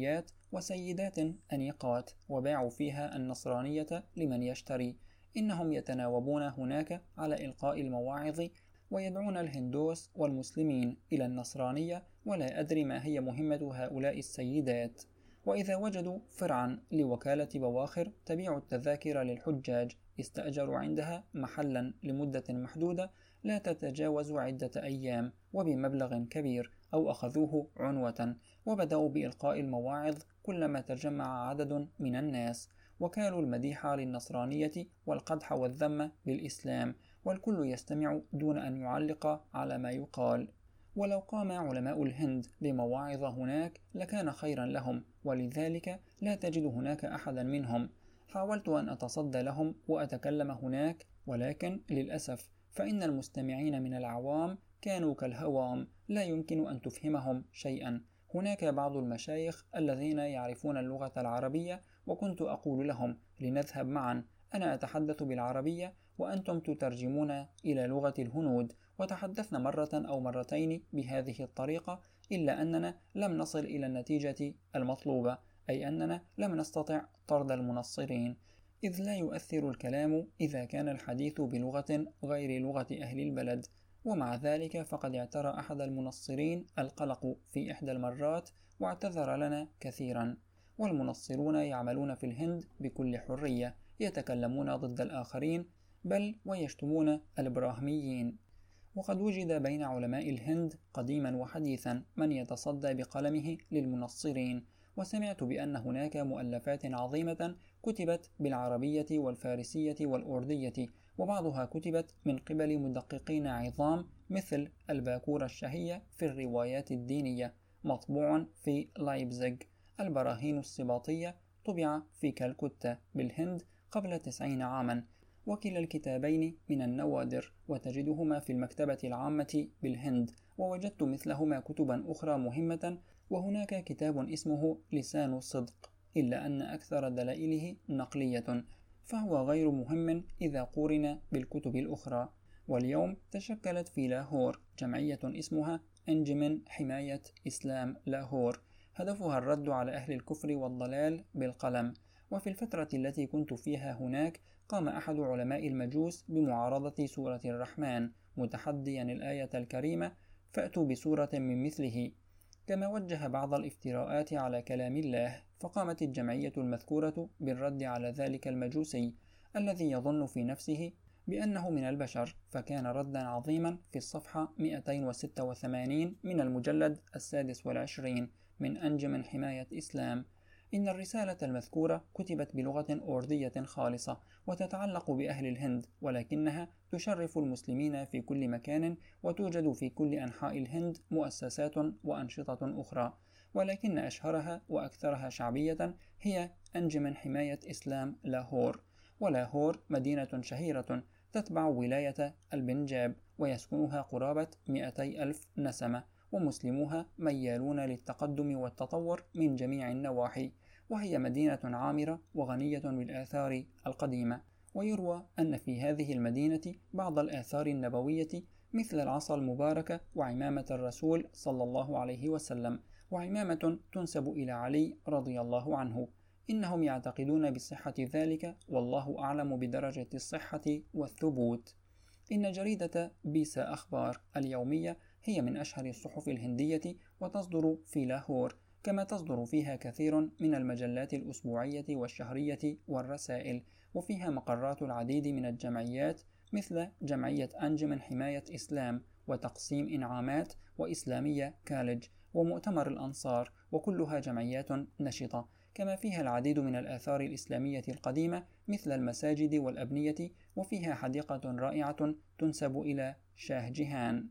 وسيدات أنيقات، وباعوا فيها النصرانية لمن يشتري. إنهم يتناوبون هناك على إلقاء المواعظ، ويدعون الهندوس والمسلمين إلى النصرانية، ولا أدري ما هي مهمة هؤلاء السيدات. وإذا وجدوا فرعا لوكالة بواخر تبيع التذاكر للحجاج، استأجروا عندها محلا لمدة محدودة لا تتجاوز عدة أيام وبمبلغ كبير، أو أخذوه عنوة، وبدأوا بإلقاء المواعظ كلما تجمع عدد من الناس، وكالوا المديح للنصرانية والقدح والذم بالإسلام، والكل يستمع دون أن يعلق على ما يقال. ولو قام علماء الهند بمواعظ هناك لكان خيرا لهم، ولذلك لا تجد هناك أحدا منهم. حاولت أن أتصدى لهم وأتكلم هناك، ولكن للأسف فإن المستمعين من العوام كانوا كالهوام، لا يمكن أن تفهمهم شيئا. هناك بعض المشايخ الذين يعرفون اللغة العربية، وكنت أقول لهم لنذهب معا، أنا أتحدث بالعربية وأنتم تترجمون إلى لغة الهنود. وتحدثنا مرة أو مرتين بهذه الطريقة، إلا أننا لم نصل إلى النتيجة المطلوبة، أي أننا لم نستطع طرد المنصرين، إذ لا يؤثر الكلام إذا كان الحديث بلغة غير لغة أهل البلد. ومع ذلك فقد اعترى أحد المنصرين القلق في إحدى المرات، واعتذر لنا كثيرا. والمنصرون يعملون في الهند بكل حرية، يتكلمون ضد الآخرين، بل ويشتمون البراهميين. وقد وجد بين علماء الهند قديما وحديثا من يتصدى بقلمه للمنصرين، وسمعت بأن هناك مؤلفات عظيمة كتبت بالعربية والفارسية والأردية، وبعضها كتبت من قبل مدققين عظام مثل الباكورة الشهية في الروايات الدينية، مطبوع في لايبزيغ. البراهين السباطية طبع في كالكوتا بالهند قبل تسعين عاما، وكلا الكتابين من النوادر، وتجدهما في المكتبة العامة بالهند. ووجدت مثلهما كتبا أخرى مهمة، وهناك كتاب اسمه لسان الصدق، إلا أن أكثر دلائله نقلية، فهو غير مهم إذا قورن بالكتب الأخرى. واليوم تشكلت في لاهور جمعية اسمها أنجمن حماية إسلام لاهور، هدفها الرد على أهل الكفر والضلال بالقلم. وفي الفترة التي كنت فيها هناك قام أحد علماء المجوس بمعارضة سورة الرحمن، متحديا الآية الكريمة فأتوا بسورة من مثله، كما وجه بعض الافتراءات على كلام الله. فقامت الجمعية المذكورة بالرد على ذلك المجوسي الذي يظن في نفسه بأنه من البشر، فكان ردا عظيما في الصفحة مئتين وستة وثمانين من المجلد السادس والعشرين من أنجمن حماية إسلام. إن الرسالة المذكورة كتبت بلغة أوردية خالصة وتتعلق بأهل الهند، ولكنها تشرف المسلمين في كل مكان، وتوجد في كل أنحاء الهند مؤسسات وأنشطة أخرى، ولكن أشهرها وأكثرها شعبية هي أنجمن حماية إسلام لاهور. ولاهور مدينة شهيرة تتبع ولاية البنجاب، ويسكنها قرابة مئتي ألف نسمة، ومسلموها ميالون للتقدم والتطور من جميع النواحي، وهي مدينة عامرة وغنية بالآثار القديمة. ويروى أن في هذه المدينة بعض الآثار النبوية مثل العصا المباركة وعمامة الرسول صلى الله عليه وسلم، وعمامة تنسب إلى علي رضي الله عنه. إنهم يعتقدون بصحة ذلك، والله أعلم بدرجة الصحة والثبوت. إن جريدة بيسا أخبار اليومية هي من أشهر الصحف الهندية، وتصدر في لاهور، كما تصدر فيها كثير من المجلات الأسبوعية والشهرية والرسائل، وفيها مقرات العديد من الجمعيات مثل جمعية أنجمن حماية إسلام، وتقسيم إنعامات، وإسلامية كالج، ومؤتمر الأنصار، وكلها جمعيات نشطة. كما فيها العديد من الآثار الإسلامية القديمة مثل المساجد والأبنية، وفيها حديقة رائعة تنسب إلى شاه جيهان.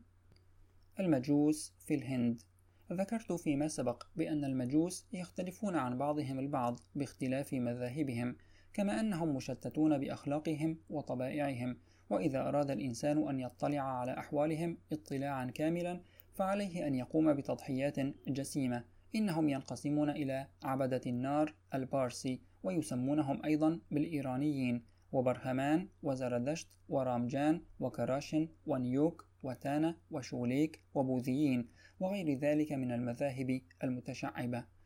المجوس في الهند. ذكرت فيما سبق بأن المجوس يختلفون عن بعضهم البعض باختلاف مذاهبهم، كما أنهم مشتتون بأخلاقهم وطبائعهم، وإذا أراد الإنسان أن يطلع على أحوالهم اطلاعا كاملا فعليه أن يقوم بتضحيات جسيمة. إنهم ينقسمون إلى عبدة النار البارسي، ويسمونهم أيضا بالإيرانيين، وبرهمان وزردشت ورامجان وكراشن ونيوك وتانا وشوليك وبوذيين، وغير ذلك من المذاهب المتشعبة.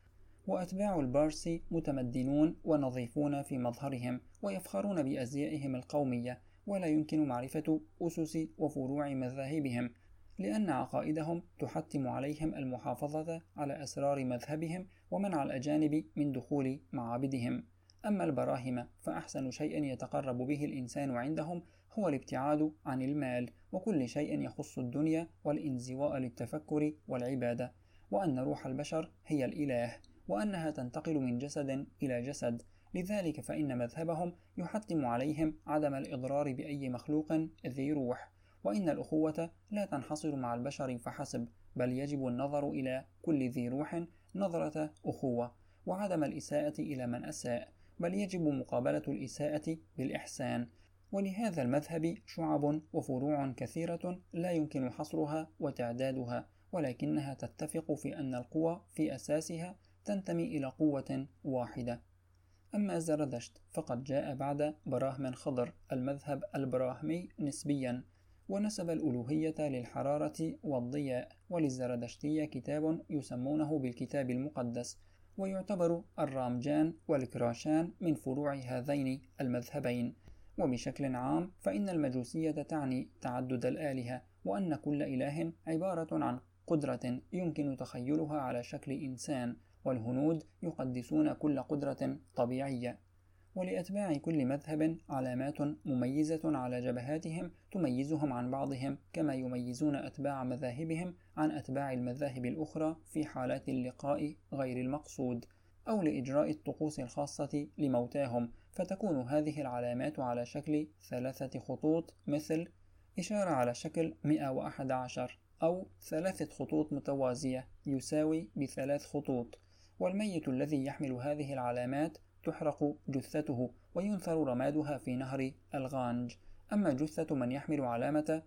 وأتباع البارسي متمدنون ونظيفون في مظهرهم، ويفخرون بأزيائهم القومية، ولا يمكن معرفة أسس وفروع مذاهبهم، لأن عقائدهم تحتم عليهم المحافظة على أسرار مذهبهم ومنع الأجانب من دخول معابدهم. أما البراهمة فأحسن شيء يتقرب به الإنسان عندهم هو الابتعاد عن المال وكل شيء يخص الدنيا، والانزواء للتفكر والعبادة، وأن روح البشر هي الإله، وأنها تنتقل من جسد إلى جسد. لذلك فإن مذهبهم يحتم عليهم عدم الإضرار بأي مخلوق ذي روح، وإن الأخوة لا تنحصر مع البشر فحسب، بل يجب النظر إلى كل ذي روح نظرة أخوة، وعدم الإساءة إلى من أساء، بل يجب مقابلة الإساءة بالإحسان. ولهذا المذهب شعب وفروع كثيرة لا يمكن حصرها وتعدادها، ولكنها تتفق في أن القوى في أساسها تنتمي إلى قوة واحدة. أما زردشت فقد جاء بعد براهمن خضر المذهب البراهمي نسبيا، ونسب الألوهية للحرارة والضياء، وللزردشتية كتاب يسمونه بالكتاب المقدس، ويعتبر الرامجان والكراشان من فروع هذين المذهبين. وبشكل عام فإن المجوسية تعني تعدد الآلهة، وأن كل إله عبارة عن قدرة يمكن تخيلها على شكل إنسان، والهنود يقدسون كل قدرة طبيعية. ولأتباع كل مذهب علامات مميزة على جبهاتهم تميزهم عن بعضهم، كما يميزون أتباع مذاهبهم عن أتباع المذاهب الأخرى في حالات اللقاء غير المقصود، أو لإجراء الطقوس الخاصة لموتاهم، فتكون هذه العلامات على شكل ثلاثة خطوط، مثل إشارة على شكل مئة وأحد عشر، أو ثلاثة خطوط متوازية يساوي بثلاث خطوط. والميت الذي يحمل هذه العلامات تحرق جثته وينثر رمادها في نهر الغانج. أما جثة من يحمل علامة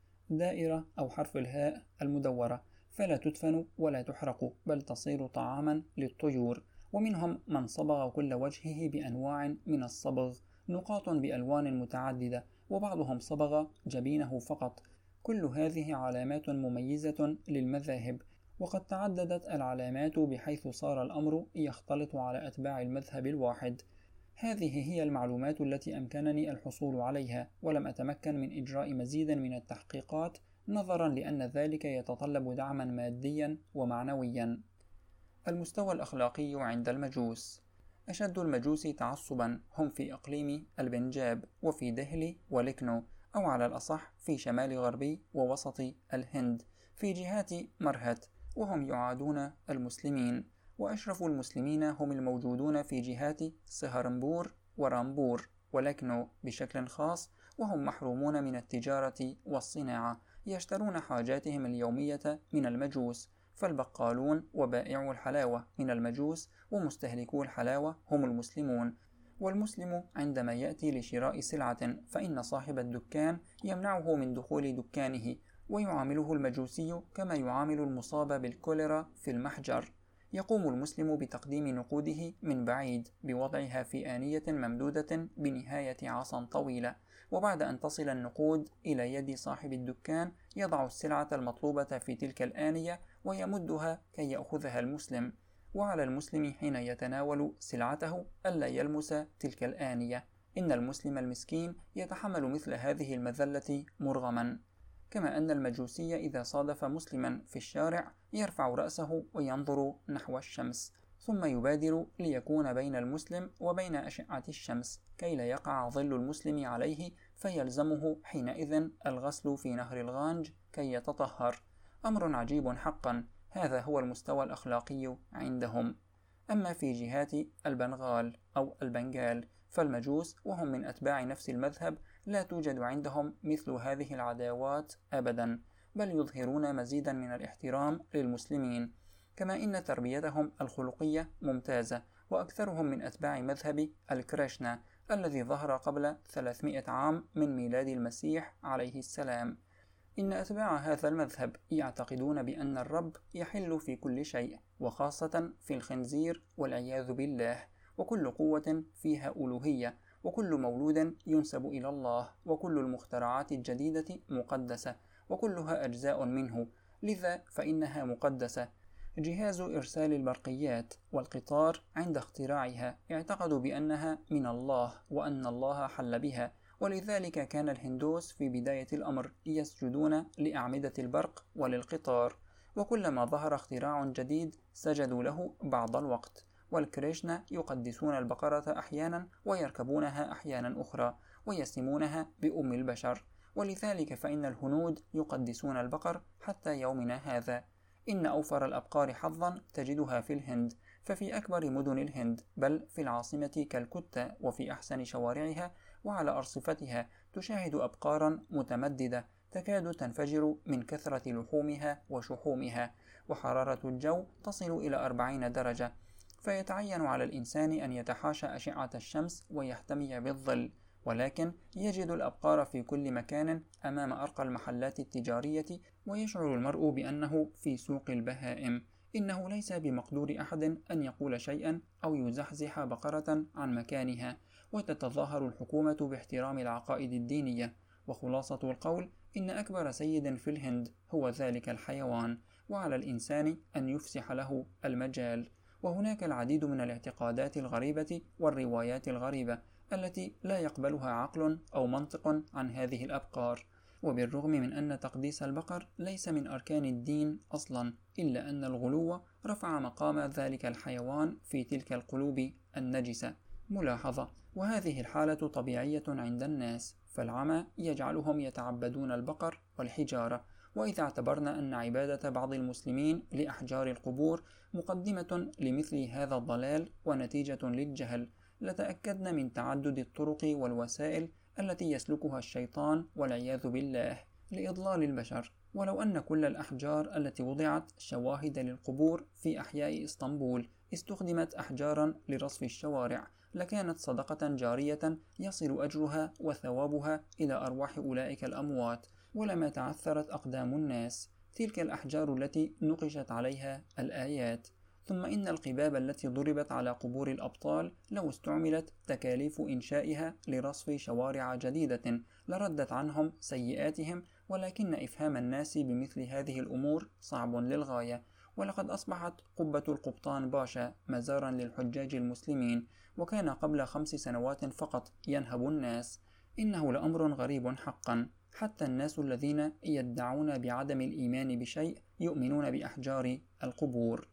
دائرة أو حرف الهاء المدورة فلا تدفن ولا تحرق، بل تصير طعاما للطيور. ومنهم من صبغ كل وجهه بأنواع من الصبغ، نقاط بألوان متعددة، وبعضهم صبغ جبينه فقط. كل هذه علامات مميزة للمذاهب، وقد تعددت العلامات بحيث صار الأمر يختلط على أتباع المذهب الواحد. هذه هي المعلومات التي أمكنني الحصول عليها، ولم أتمكن من إجراء مزيد من التحقيقات، نظرا لأن ذلك يتطلب دعما ماديا ومعنويا. المستوى الأخلاقي عند المجوس. أشد المجوس تعصبا هم في إقليم البنجاب، وفي دهلي ولكنو، أو على الأصح في شمال غربي ووسط الهند في جهات مرهت، وهم يعادون المسلمين. وأشرف المسلمين هم الموجودون في جهات سهرنبور ورامبور ولكنو بشكل خاص، وهم محرومون من التجارة والصناعة، يشترون حاجاتهم اليومية من المجوس، فالبقالون وبائعو الحلاوة من المجوس، ومستهلكو الحلاوة هم المسلمون. والمسلم عندما يأتي لشراء سلعة فإن صاحب الدكان يمنعه من دخول دكانه، ويعامله المجوسي كما يعامل المصاب بالكوليرا في المحجر. يقوم المسلم بتقديم نقوده من بعيد بوضعها في آنية ممدودة بنهاية عصا طويلة، وبعد أن تصل النقود إلى يد صاحب الدكان يضع السلعة المطلوبة في تلك الآنية ويمدها كي يأخذها المسلم، وعلى المسلم حين يتناول سلعته ألا يلمس تلك الآنية. إن المسلم المسكين يتحمل مثل هذه المذلة مرغما. كما أن المجوسي إذا صادف مسلما في الشارع يرفع رأسه وينظر نحو الشمس، ثم يبادر ليكون بين المسلم وبين أشعة الشمس كي لا يقع ظل المسلم عليه، فيلزمه حينئذ الغسل في نهر الغانج كي يتطهر. أمر عجيب حقا. هذا هو المستوى الأخلاقي عندهم. أما في جهات البنغال أو البنغال فالمجوس وهم من أتباع نفس المذهب لا توجد عندهم مثل هذه العداوات أبدا، بل يظهرون مزيدا من الاحترام للمسلمين، كما إن تربيتهم الخلقية ممتازة، وأكثرهم من أتباع مذهب الكريشنا الذي ظهر قبل ثلاثمائة عام من ميلاد المسيح عليه السلام. إن أتباع هذا المذهب يعتقدون بأن الرب يحل في كل شيء، وخاصة في الخنزير والعياذ بالله، وكل قوة فيها ألوهية، وكل مولود ينسب إلى الله، وكل المخترعات الجديدة مقدسة، وكلها أجزاء منه، لذا فإنها مقدسة. جهاز إرسال البرقيات والقطار عند اختراعها اعتقدوا بأنها من الله وأن الله حل بها، ولذلك كان الهندوس في بداية الأمر يسجدون لأعمدة البرق وللقطار، وكلما ظهر اختراع جديد سجدوا له بعض الوقت. والكريشنا يقدسون البقرة أحيانا ويركبونها أحيانا أخرى ويسمونها بأم البشر، ولذلك فإن الهنود يقدسون البقر حتى يومنا هذا. إن أوفر الأبقار حظا تجدها في الهند، ففي أكبر مدن الهند بل في العاصمة كالكتة وفي أحسن شوارعها وعلى أرصفتها تشاهد أبقارا متمددة تكاد تنفجر من كثرة لحومها وشحومها، وحرارة الجو تصل إلى أربعين درجة، فيتعين على الإنسان أن يتحاشى أشعة الشمس ويحتمي بالظل، ولكن يجد الأبقار في كل مكان أمام أرقى المحلات التجارية، ويشعر المرء بأنه في سوق البهائم. إنه ليس بمقدور أحد أن يقول شيئا أو يزحزح بقرة عن مكانها، وتتظاهر الحكومة باحترام العقائد الدينية. وخلاصة القول إن أكبر سيد في الهند هو ذلك الحيوان، وعلى الإنسان أن يفسح له المجال. وهناك العديد من الاعتقادات الغريبة والروايات الغريبة التي لا يقبلها عقل أو منطق عن هذه الأبقار، وبالرغم من أن تقديس البقر ليس من أركان الدين أصلا، إلا أن الغلو رفع مقام ذلك الحيوان في تلك القلوب النجسة. ملاحظة: وهذه الحالة طبيعية عند الناس، فالعمى يجعلهم يتعبدون البقر والحجارة. وإذا اعتبرنا أن عبادة بعض المسلمين لأحجار القبور مقدمة لمثل هذا الضلال ونتيجة للجهل، لتأكدنا من تعدد الطرق والوسائل التي يسلكها الشيطان والعياذ بالله لإضلال البشر. ولو أن كل الأحجار التي وضعت شواهد للقبور في أحياء إسطنبول استخدمت أحجارا لرصف الشوارع، لكانت صدقة جارية يصل أجرها وثوابها إلى أرواح أولئك الأموات، ولما تعثرت أقدام الناس. تلك الأحجار التي نقشت عليها الآيات. ثم إن القباب التي ضربت على قبور الأبطال لو استعملت تكاليف إنشائها لرصف شوارع جديدة لردت عنهم سيئاتهم، ولكن إفهام الناس بمثل هذه الأمور صعب للغاية. ولقد أصبحت قبة القبطان باشا مزارا للحجاج المسلمين، وكان قبل خمس سنوات فقط ينهب الناس. إنه لأمر غريب حقا، حتى الناس الذين يدعون بعدم الإيمان بشيء يؤمنون بأحجار القبور.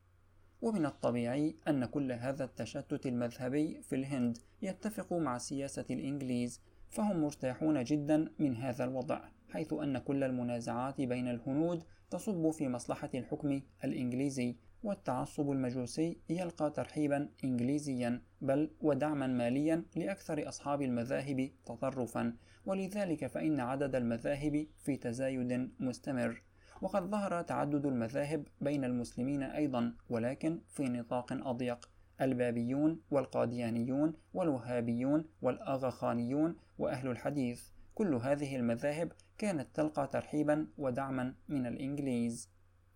ومن الطبيعي أن كل هذا التشتت المذهبي في الهند يتفق مع سياسة الإنجليز، فهم مرتاحون جدا من هذا الوضع، حيث أن كل المنازعات بين الهنود تصب في مصلحة الحكم الإنجليزي، والتعصب المجوسي يلقى ترحيبا إنجليزيا بل ودعما ماليا لأكثر أصحاب المذاهب تطرفا، ولذلك فإن عدد المذاهب في تزايد مستمر. وقد ظهر تعدد المذاهب بين المسلمين أيضا، ولكن في نطاق أضيق: البابيون والقاديانيون والوهابيون والآغاخانيون وأهل الحديث. كل هذه المذاهب كانت تلقى ترحيبا ودعما من الإنجليز.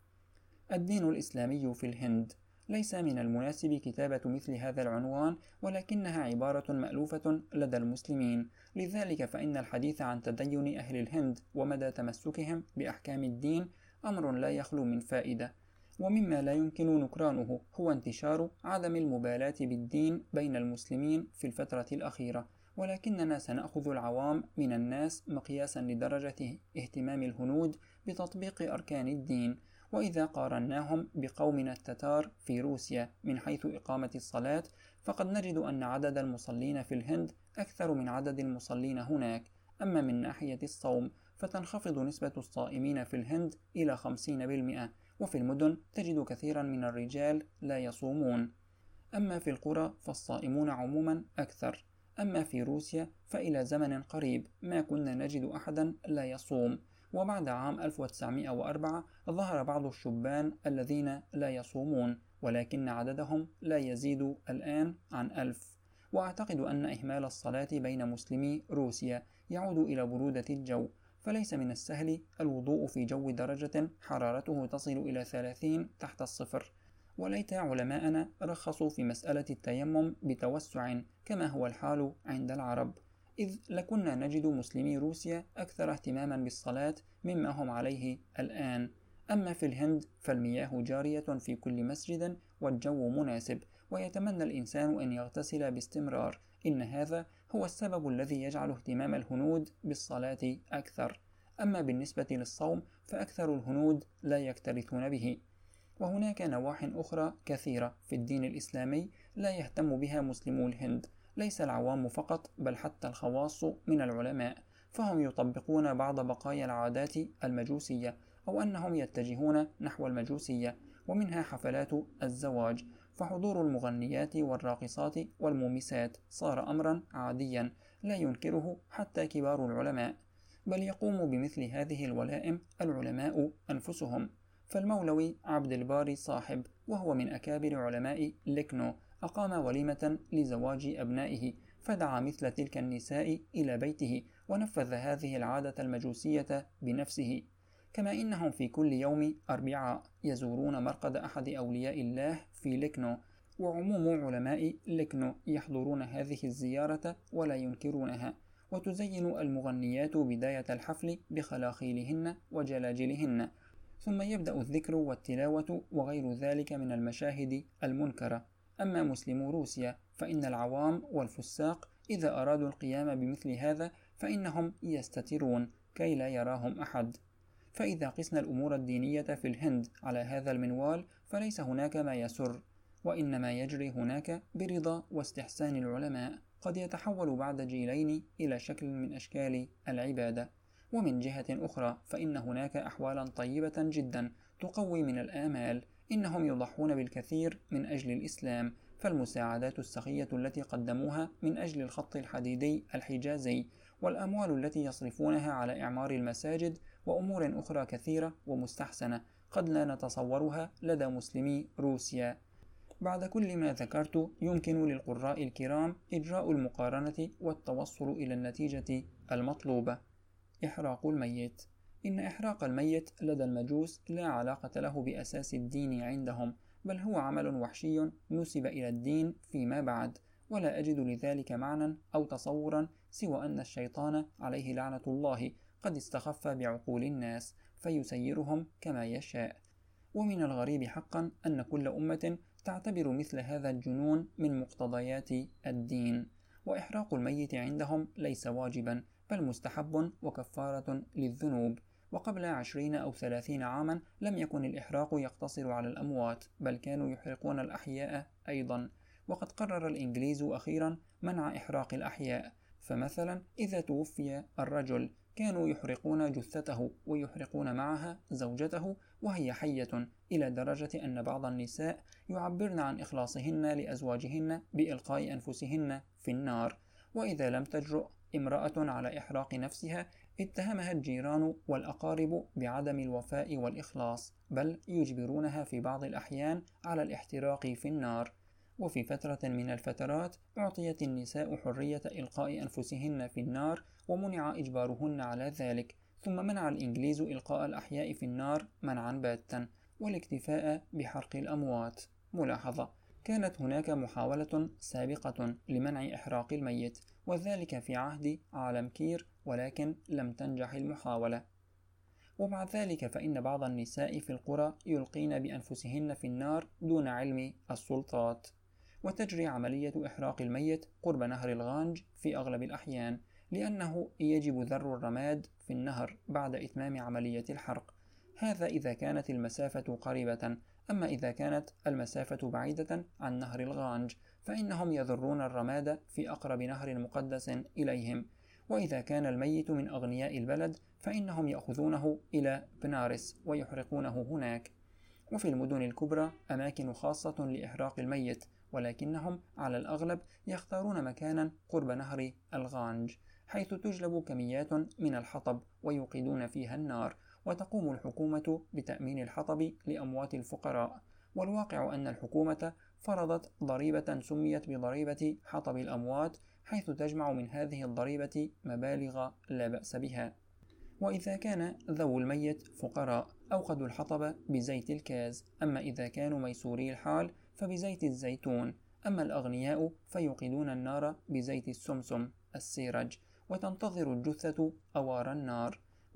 الدين الإسلامي في الهند. ليس من المناسب كتابة مثل هذا العنوان، ولكنها عبارة مألوفة لدى المسلمين، لذلك فإن الحديث عن تدين أهل الهند ومدى تمسكهم بأحكام الدين أمر لا يخلو من فائدة. ومما لا يمكن نكرانه هو انتشار عدم المبالاة بالدين بين المسلمين في الفترة الأخيرة، ولكننا سنأخذ العوام من الناس مقياسا لدرجة اهتمام الهنود بتطبيق أركان الدين. وإذا قارناهم بقومنا التتار في روسيا من حيث إقامة الصلاة، فقد نجد أن عدد المصلين في الهند أكثر من عدد المصلين هناك. أما من ناحية الصوم فتنخفض نسبة الصائمين في الهند إلى خمسين بالمئة، وفي المدن تجد كثيرا من الرجال لا يصومون. أما في القرى فالصائمون عموما أكثر. أما في روسيا فإلى زمن قريب ما كنا نجد أحدا لا يصوم. وبعد عام ألف وتسعمائة وأربعة ظهر بعض الشبان الذين لا يصومون، ولكن عددهم لا يزيد الآن عن ألف. وأعتقد أن إهمال الصلاة بين مسلمي روسيا يعود إلى برودة الجو، فليس من السهل الوضوء في جو درجة حرارته تصل إلى ثلاثين تحت الصفر. وليت علماءنا رخصوا في مسألة التيمم بتوسع كما هو الحال عند العرب، إذ لكنا نجد مسلمي روسيا أكثر اهتماما بالصلاة مما هم عليه الآن. أما في الهند فالمياه جارية في كل مسجد والجو مناسب، ويتمنى الإنسان أن يغتسل باستمرار. إن هذا هو السبب الذي يجعل اهتمام الهنود بالصلاة أكثر. أما بالنسبة للصوم فأكثر الهنود لا يكترثون به. وهناك نواح أخرى كثيرة في الدين الإسلامي لا يهتم بها مسلمو الهند، ليس العوام فقط بل حتى الخواص من العلماء، فهم يطبقون بعض بقايا العادات المجوسية، أو أنهم يتجهون نحو المجوسية، ومنها حفلات الزواج، فحضور المغنيات والراقصات والمومسات صار أمرا عاديا لا ينكره حتى كبار العلماء، بل يقوم بمثل هذه الولائم العلماء أنفسهم. فالمولوي عبد الباري صاحب، وهو من أكابر علماء لكنو، أقام وليمة لزواج أبنائه، فدعا مثل تلك النساء إلى بيته ونفذ هذه العادة المجوسية بنفسه. كما إنهم في كل يوم أربعاء يزورون مرقد أحد أولياء الله في لكنو، وعموم علماء لكنو يحضرون هذه الزيارة ولا ينكرونها. وتزين المغنيات بداية الحفل بخلاخيلهن وجلاجلهن، ثم يبدأ الذكر والتلاوة وغير ذلك من المشاهد المنكرة. أما مسلمو روسيا فإن العوام والفساق إذا أرادوا القيام بمثل هذا فإنهم يستترون كي لا يراهم أحد. فإذا قسنا الأمور الدينية في الهند على هذا المنوال فليس هناك ما يسر، وإنما يجري هناك برضا واستحسان العلماء، قد يتحول بعد جيلين إلى شكل من أشكال العبادة. ومن جهة أخرى فإن هناك أحوالا طيبة جدا تقوي من الآمال، إنهم يضحون بالكثير من أجل الإسلام، فالمساعدات السخية التي قدموها من أجل الخط الحديدي الحجازي، والأموال التي يصرفونها على إعمار المساجد، وأمور أخرى كثيرة ومستحسنة قد لا نتصورها لدى مسلمي روسيا. بعد كل ما ذكرت يمكن للقراء الكرام إجراء المقارنة والتوصل إلى النتيجة المطلوبة. إحراق الميت. إن إحراق الميت لدى المجوس لا علاقة له بأساس الدين عندهم، بل هو عمل وحشي نسب إلى الدين فيما بعد، ولا أجد لذلك معنى أو تصورا سوى أن الشيطان عليه لعنة الله قد استخف بعقول الناس فيسيرهم كما يشاء. ومن الغريب حقا أن كل أمة تعتبر مثل هذا الجنون من مقتضيات الدين، وإحراق الميت عندهم ليس واجبا بل مستحب وكفارة للذنوب. وقبل عشرين أو ثلاثين عاما لم يكن الإحراق يقتصر على الأموات، بل كانوا يحرقون الأحياء أيضا، وقد قرر الإنجليز أخيرا منع إحراق الأحياء. فمثلا إذا توفي الرجل كانوا يحرقون جثته ويحرقون معها زوجته وهي حية، إلى درجة أن بعض النساء يعبرن عن إخلاصهن لأزواجهن بإلقاء أنفسهن في النار. وإذا لم تجرؤ امرأة على إحراق نفسها اتهمها الجيران والأقارب بعدم الوفاء والإخلاص، بل يجبرونها في بعض الأحيان على الاحتراق في النار. وفي فترة من الفترات أعطيت النساء حرية إلقاء أنفسهن في النار ومنع إجبارهن على ذلك، ثم منع الإنجليز إلقاء الأحياء في النار منعا باتا والاكتفاء بحرق الأموات. ملاحظة: كانت هناك محاولة سابقة لمنع إحراق الميت، وذلك في عهد عالم كير، ولكن لم تنجح المحاولة. ومع ذلك فإن بعض النساء في القرى يلقين بأنفسهن في النار دون علم السلطات. وتجري عملية إحراق الميت قرب نهر الغانج في أغلب الأحيان، لأنه يجب ذر الرماد في النهر بعد إتمام عملية الحرق. هذا إذا كانت المسافة قريبة، أما إذا كانت المسافة بعيدة عن نهر الغانج فإنهم يذرون الرماد في أقرب نهر مقدس إليهم. وإذا كان الميت من أغنياء البلد فإنهم يأخذونه إلى بنارس ويحرقونه هناك. وفي المدن الكبرى أماكن خاصة لإحراق الميت، ولكنهم على الأغلب يختارون مكانا قرب نهر الغانج، حيث تجلب كميات من الحطب ويوقدون فيها النار، وتقوم الحكومة بتأمين الحطب لأموات الفقراء. والواقع أن الحكومة فرضت ضريبة سميت بضريبة حطب الأموات، حيث تجمع من هذه الضريبة مبالغ لا بأس بها. وإذا كان ذو الميت فقراء أوقدوا الحطب بزيت الكاز، أما إذا كانوا ميسوري الحال فبزيت الزيتون، أما الأغنياء فيوقدون النار بزيت السمسم السيرج، وتنتظر الجثة أوار النار.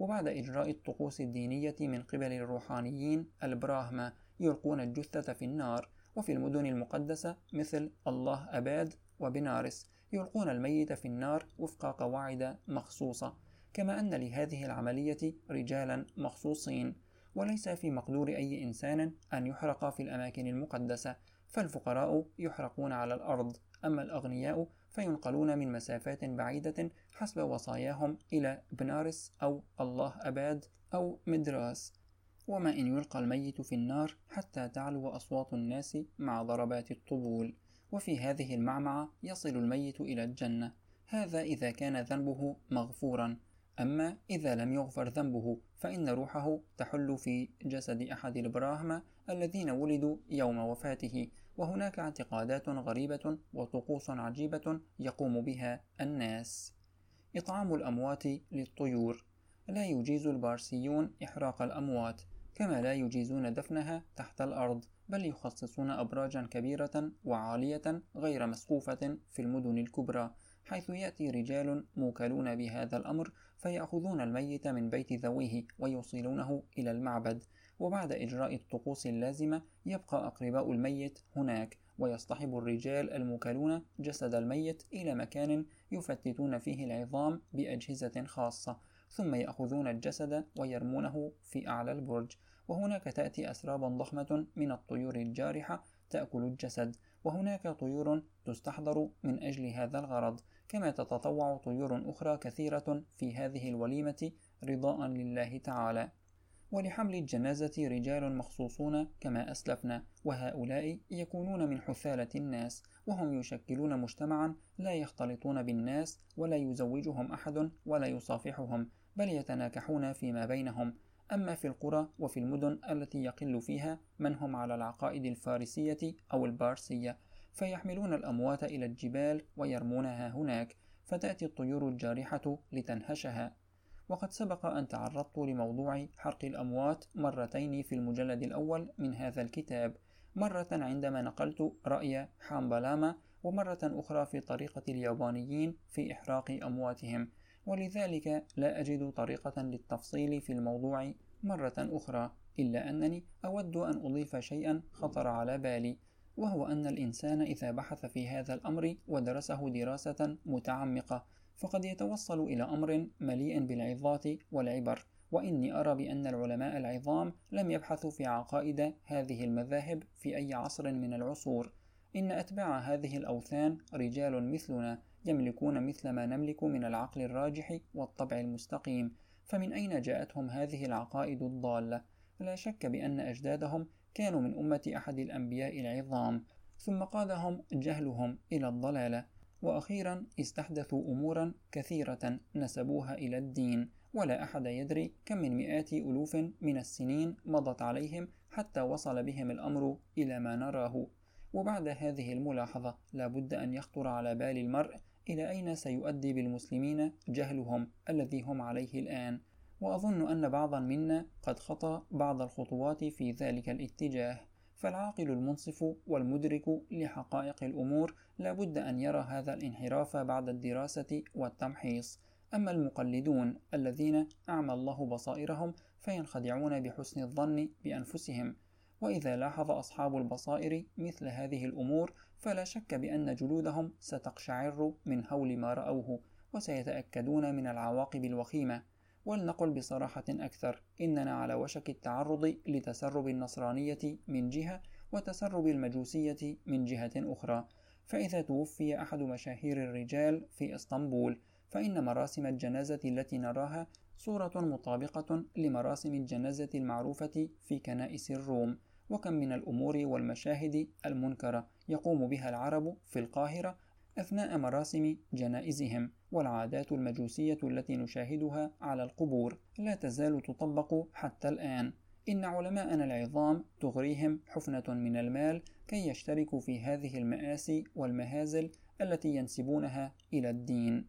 وبعد إجراء الطقوس الدينية من قبل الروحانيين البراهما يلقون الجثة في النار. وفي المدن المقدسة مثل الله أباد وبنارس يلقون الميت في النار وفق قواعد مخصوصة، كما أن لهذه العملية رجالا مخصوصين. وليس في مقدور أي إنسان أن يحرق في الأماكن المقدسة، فالفقراء يحرقون على الأرض، أما الأغنياء فينقلون من مسافات بعيدة حسب وصاياهم إلى بنارس أو الله أباد أو مدراس. وما إن يلقى الميت في النار حتى تعلو أصوات الناس مع ضربات الطبول، وفي هذه المعمعة يصل الميت إلى الجنة. هذا إذا كان ذنبه مغفورا، أما إذا لم يغفر ذنبه فإن روحه تحل في جسد أحد البراهمة الذين ولدوا يوم وفاته. وهناك اعتقادات غريبة وطقوس عجيبة يقوم بها الناس. إطعام الأموات للطيور. لا يجيز البارسيون إحراق الأموات، كما لا يجيزون دفنها تحت الأرض، بل يخصصون أبراجا كبيرة وعالية غير مسقوفة في المدن الكبرى، حيث يأتي رجال موكلون بهذا الأمر فيأخذون الميت من بيت ذويه ويوصلونه إلى المعبد. وبعد إجراء الطقوس اللازمة يبقى أقرباء الميت هناك، ويصطحب الرجال الموكلون جسد الميت إلى مكان يفتتون فيه العظام بأجهزة خاصة، ثم يأخذون الجسد ويرمونه في أعلى البرج. وهناك تأتي أسراب ضخمة من الطيور الجارحة تأكل الجسد، وهناك طيور تستحضر من أجل هذا الغرض، كما تتطوع طيور أخرى كثيرة في هذه الوليمة رضاء لله تعالى. ولحمل الجنازة رجال مخصوصون كما أسلفنا، وهؤلاء يكونون من حثالة الناس، وهم يشكلون مجتمعا لا يختلطون بالناس، ولا يزوجهم أحد ولا يصافحهم، بل يتناكحون فيما بينهم. أما في القرى وفي المدن التي يقل فيها من هم على العقائد الفارسية أو البارسية، فيحملون الأموات إلى الجبال ويرمونها هناك، فتأتي الطيور الجارحة لتنهشها. وقد سبق أن تعرضت لموضوع حرق الأموات مرتين في المجلد الأول من هذا الكتاب، مرة عندما نقلت رأي حامبالاما، ومرة أخرى في طريقة اليابانيين في إحراق أمواتهم، ولذلك لا أجد طريقة للتفصيل في الموضوع مرة أخرى، إلا أنني أود أن أضيف شيئا خطر على بالي، وهو أن الإنسان إذا بحث في هذا الأمر ودرسه دراسة متعمقة فقد يتوصل إلى أمر مليء بالعظات والعبر. وإني أرى بأن العلماء العظام لم يبحثوا في عقائد هذه المذاهب في أي عصر من العصور. إن أتباع هذه الأوثان رجال مثلنا، يملكون مثل ما نملك من العقل الراجح والطبع المستقيم، فمن أين جاءتهم هذه العقائد الضالة؟ لا شك بأن أجدادهم كانوا من أمة أحد الأنبياء العظام، ثم قادهم جهلهم إلى الضلالة، وأخيرا استحدثوا أمورا كثيرة نسبوها إلى الدين، ولا أحد يدري كم من مئات ألوف من السنين مضت عليهم حتى وصل بهم الأمر إلى ما نراه. وبعد هذه الملاحظة لا بد أن يخطر على بال المرء إلى أين سيؤدي بالمسلمين جهلهم الذي هم عليه الآن، وأظن أن بعضا منا قد خطى بعض الخطوات في ذلك الاتجاه. فالعاقل المنصف والمدرك لحقائق الأمور لا بد أن يرى هذا الانحراف بعد الدراسة والتمحيص. أما المقلدون الذين أعمى الله بصائرهم فينخدعون بحسن الظن بأنفسهم، وإذا لاحظ أصحاب البصائر مثل هذه الأمور فلا شك بأن جلودهم ستقشعر من هول ما رأوه، وسيتأكدون من العواقب الوخيمة. ولنقل بصراحة أكثر، إننا على وشك التعرض لتسرب النصرانية من جهة وتسرب المجوسية من جهة أخرى. فإذا توفي أحد مشاهير الرجال في إسطنبول فإن مراسم الجنازة التي نراها صورة مطابقة لمراسم الجنازة المعروفة في كنائس الروم. وكم من الأمور والمشاهد المنكرة يقوم بها العرب في القاهرة أثناء مراسم جنائزهم، والعادات المجوسية التي نشاهدها على القبور لا تزال تطبق حتى الآن. إن علماءنا العظام تغريهم حفنة من المال كي يشتركوا في هذه المآسي والمهازل التي ينسبونها إلى الدين.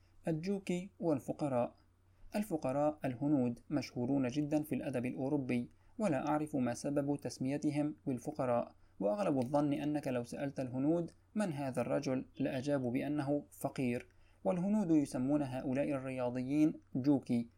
الجوكي والفقراء. الفقراء الهنود مشهورون جدا في الأدب الأوروبي، ولا أعرف ما سبب تسميتهم بالفقراء، وأغلب الظن أنك لو سألت الهنود من هذا الرجل لأجابوا بأنه فقير. والهنود يسمون هؤلاء الرياضيين جوكي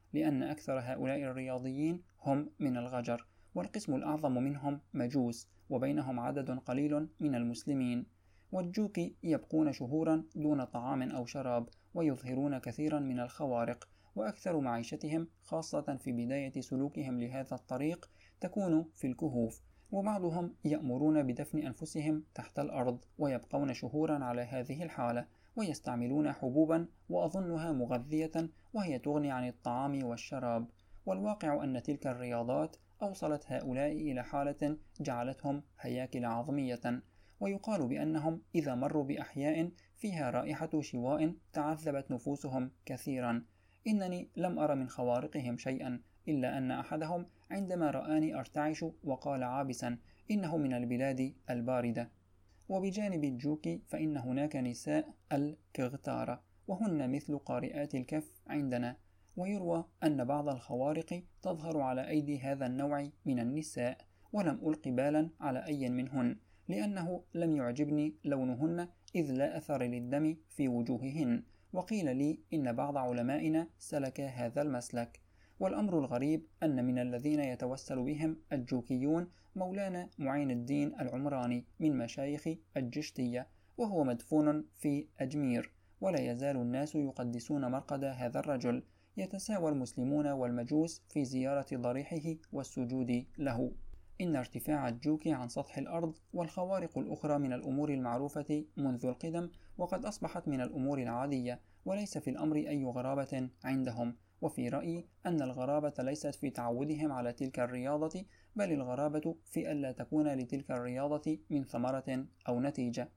لأن أكثر هؤلاء الرياضيين هم من الغجر، والقسم الأعظم منهم مجوس، وبينهم عدد قليل من المسلمين. والجوكي يبقون شهورا دون طعام أو شراب، ويظهرون كثيرا من الخوارق، وأكثر معيشتهم خاصة في بداية سلوكهم لهذا الطريق تكون في الكهوف، وبعضهم يأمرون بدفن أنفسهم تحت الأرض، ويبقون شهورا على هذه الحالة، ويستعملون حبوبا وأظنها مغذية وهي تغني عن الطعام والشراب. والواقع أن تلك الرياضات أوصلت هؤلاء إلى حالة جعلتهم هياكل عظمية، ويقال بأنهم إذا مروا بأحياء فيها رائحة شواء تعذبت نفوسهم كثيرا. إنني لم أر من خوارقهم شيئا، إلا أن أحدهم عندما رآني أرتعش وقال عابسا: إنه من البلاد الباردة. وبجانب الجوكي فإن هناك نساء الكغتارة، وهن مثل قارئات الكف عندنا، ويروى أن بعض الخوارق تظهر على أيدي هذا النوع من النساء، ولم ألق بالا على أي منهن، لأنه لم يعجبني لونهن إذ لا أثر للدم في وجوههن. وقيل لي إن بعض علمائنا سلك هذا المسلك. والأمر الغريب أن من الذين يتوسل بهم الجوكيون مولانا معين الدين العمراني من مشايخ الجشتية، وهو مدفون في أجمير، ولا يزال الناس يقدسون مرقد هذا الرجل. يتساوى المسلمون والمجوس في زيارة ضريحه والسجود له. إن ارتفاع الجوكي عن سطح الأرض والخوارق الأخرى من الأمور المعروفة منذ القدم، وقد أصبحت من الأمور العادية، وليس في الأمر أي غرابة عندهم. وفي رأيي أن الغرابة ليست في تعودهم على تلك الرياضة، بل الغرابة في ألا تكون لتلك الرياضة من ثمرة أو نتيجة.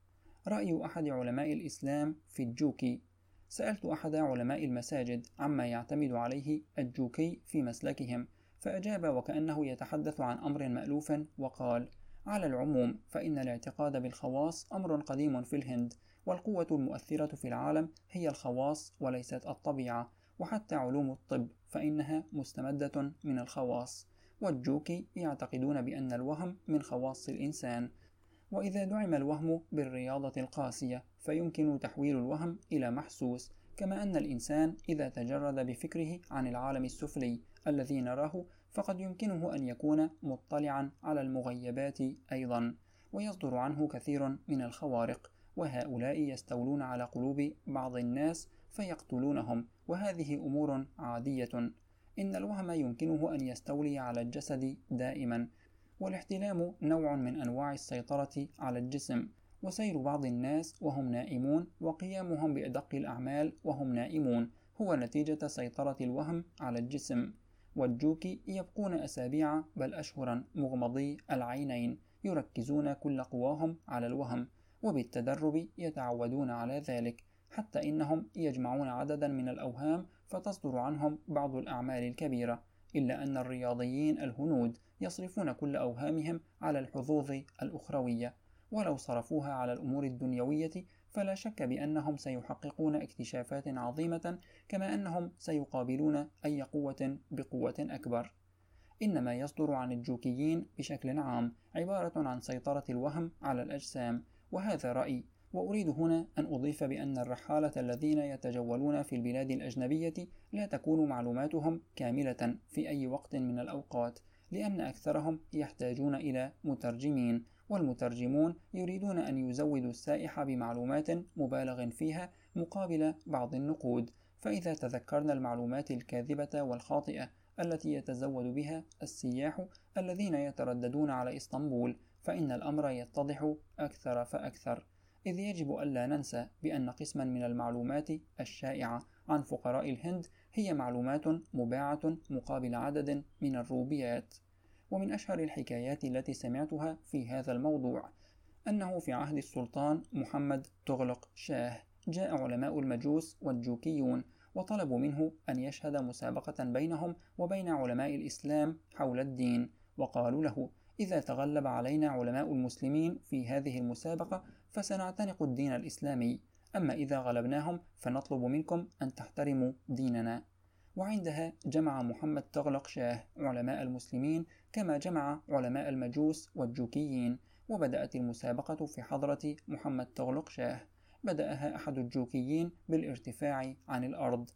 رأي أحد علماء الإسلام في الجوكي: سألت أحد علماء المساجد عما يعتمد عليه الجوكي في مسلكهم، فأجاب وكأنه يتحدث عن أمر مألوف، وقال: على العموم فإن الاعتقاد بالخواص أمر قديم في الهند، والقوة المؤثرة في العالم هي الخواص وليست الطبيعة، وحتى علوم الطب فإنها مستمدة من الخواص. والجوكي يعتقدون بأن الوهم من خواص الإنسان، وإذا دعم الوهم بالرياضة القاسية فيمكن تحويل الوهم إلى محسوس، كما أن الإنسان إذا تجرد بفكره عن العالم السفلي الذي نراه فقد يمكنه أن يكون مطلعا على المغيبات أيضا، ويصدر عنه كثير من الخوارق، وهؤلاء يستولون على قلوب بعض الناس فيقتلونهم، وهذه أمور عادية. إن الوهم يمكنه أن يستولي على الجسد دائما، والاحتلام نوع من أنواع السيطرة على الجسم، وسير بعض الناس وهم نائمون وقيامهم بأدق الأعمال وهم نائمون هو نتيجة سيطرة الوهم على الجسم. والجوكي يبقون أسابيع بل أشهرا مغمضي العينين، يركزون كل قواهم على الوهم، وبالتدرب يتعودون على ذلك، حتى إنهم يجمعون عددا من الأوهام فتصدر عنهم بعض الأعمال الكبيرة. إلا أن الرياضيين الهنود يصرفون كل أوهامهم على الحظوظ الأخروية، ولو صرفوها على الأمور الدنيوية فلا شك بأنهم سيحققون اكتشافات عظيمة، كما أنهم سيقابلون أي قوة بقوة أكبر. إنما يصدر عن الجوكيين بشكل عام عبارة عن سيطرة الوهم على الأجسام، وهذا رأيي. وأريد هنا أن أضيف بأن الرحالة الذين يتجولون في البلاد الأجنبية لا تكون معلوماتهم كاملة في أي وقت من الأوقات، لأن أكثرهم يحتاجون إلى مترجمين، والمترجمون يريدون أن يزودوا السائح بمعلومات مبالغ فيها مقابل بعض النقود. فإذا تذكرنا المعلومات الكاذبة والخاطئة التي يتزود بها السياح الذين يترددون على إسطنبول فإن الأمر يتضح أكثر فأكثر، إذ يجب ألا ننسى بأن قسما من المعلومات الشائعة عن فقراء الهند هي معلومات مباعة مقابل عدد من الروبيات. ومن أشهر الحكايات التي سمعتها في هذا الموضوع أنه في عهد السلطان محمد تغلق شاه جاء علماء المجوس والجوكيون وطلبوا منه أن يشهد مسابقة بينهم وبين علماء الإسلام حول الدين، وقالوا له: إذا تغلب علينا علماء المسلمين في هذه المسابقة فسنعتنق الدين الإسلامي، أما إذا غلبناهم فنطلب منكم أن تحترموا ديننا. وعندها جمع محمد تغلق شاه علماء المسلمين كما جمع علماء المجوس والجوكيين، وبدأت المسابقة في حضرة محمد تغلق شاه. بدأها أحد الجوكيين بالارتفاع عن الأرض،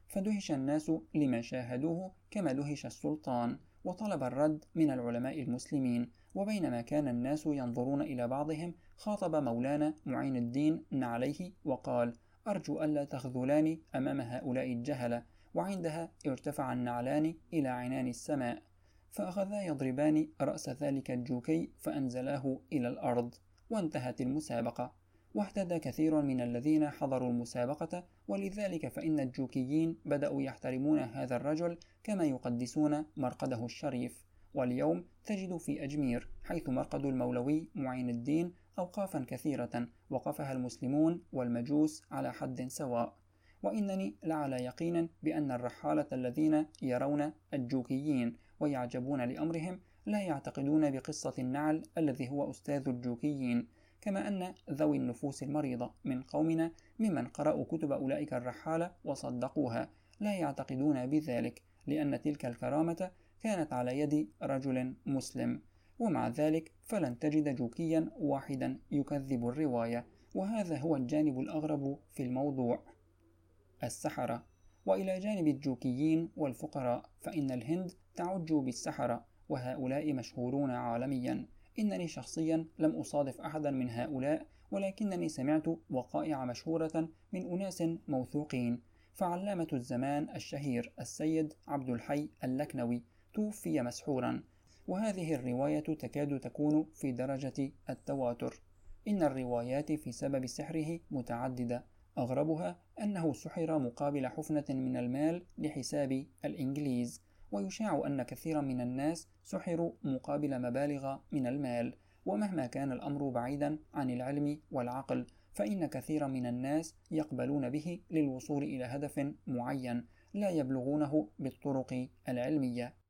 فدهش الناس لما شاهدوه كما دهش السلطان، وطلب الرد من العلماء المسلمين. وبينما كان الناس ينظرون إلى بعضهم، خاطب مولانا معين الدين عليه وقال: أرجو ألا تخذلاني أمام هؤلاء الجهلة. وعندها ارتفع النعلان إلى عنان السماء، فأخذا يضربان رأس ذلك الجوكي فأنزلاه إلى الأرض، وانتهت المسابقة. واهتدى كثير من الذين حضروا المسابقة، ولذلك فإن الجوكيين بدأوا يحترمون هذا الرجل كما يقدسون مرقده الشريف. واليوم تجد في أجمير حيث مرقد المولوي معين الدين أوقافا كثيرة وقفها المسلمون والمجوس على حد سواء. وإنني لعلى يقين بأن الرحالة الذين يرون الجوكيين ويعجبون لأمرهم لا يعتقدون بقصة النعل الذي هو أستاذ الجوكيين، كما أن ذوي النفوس المريضة من قومنا ممن قرأوا كتب أولئك الرحالة وصدقوها لا يعتقدون بذلك، لأن تلك الكرامة كانت على يد رجل مسلم. ومع ذلك فلن تجد جوكيا واحدا يكذب الرواية، وهذا هو الجانب الأغرب في الموضوع. السحرة. وإلى جانب الجوكيين والفقراء فإن الهند تعج بالسحرة، وهؤلاء مشهورون عالميا. إنني شخصيا لم أصادف أحدا من هؤلاء، ولكنني سمعت وقائع مشهورة من أناس موثوقين. فعلامة الزمان الشهير السيد عبد الحي اللكنوي توفي مسحورا، وهذه الرواية تكاد تكون في درجة التواتر. إن الروايات في سبب سحره متعددة، أغربها أنه سحر مقابل حفنة من المال لحساب الإنجليز، ويشاع أن كثيرا من الناس سحروا مقابل مبالغ من المال. ومهما كان الأمر بعيدا عن العلم والعقل، فإن كثيرا من الناس يقبلون به للوصول إلى هدف معين لا يبلغونه بالطرق العلمية.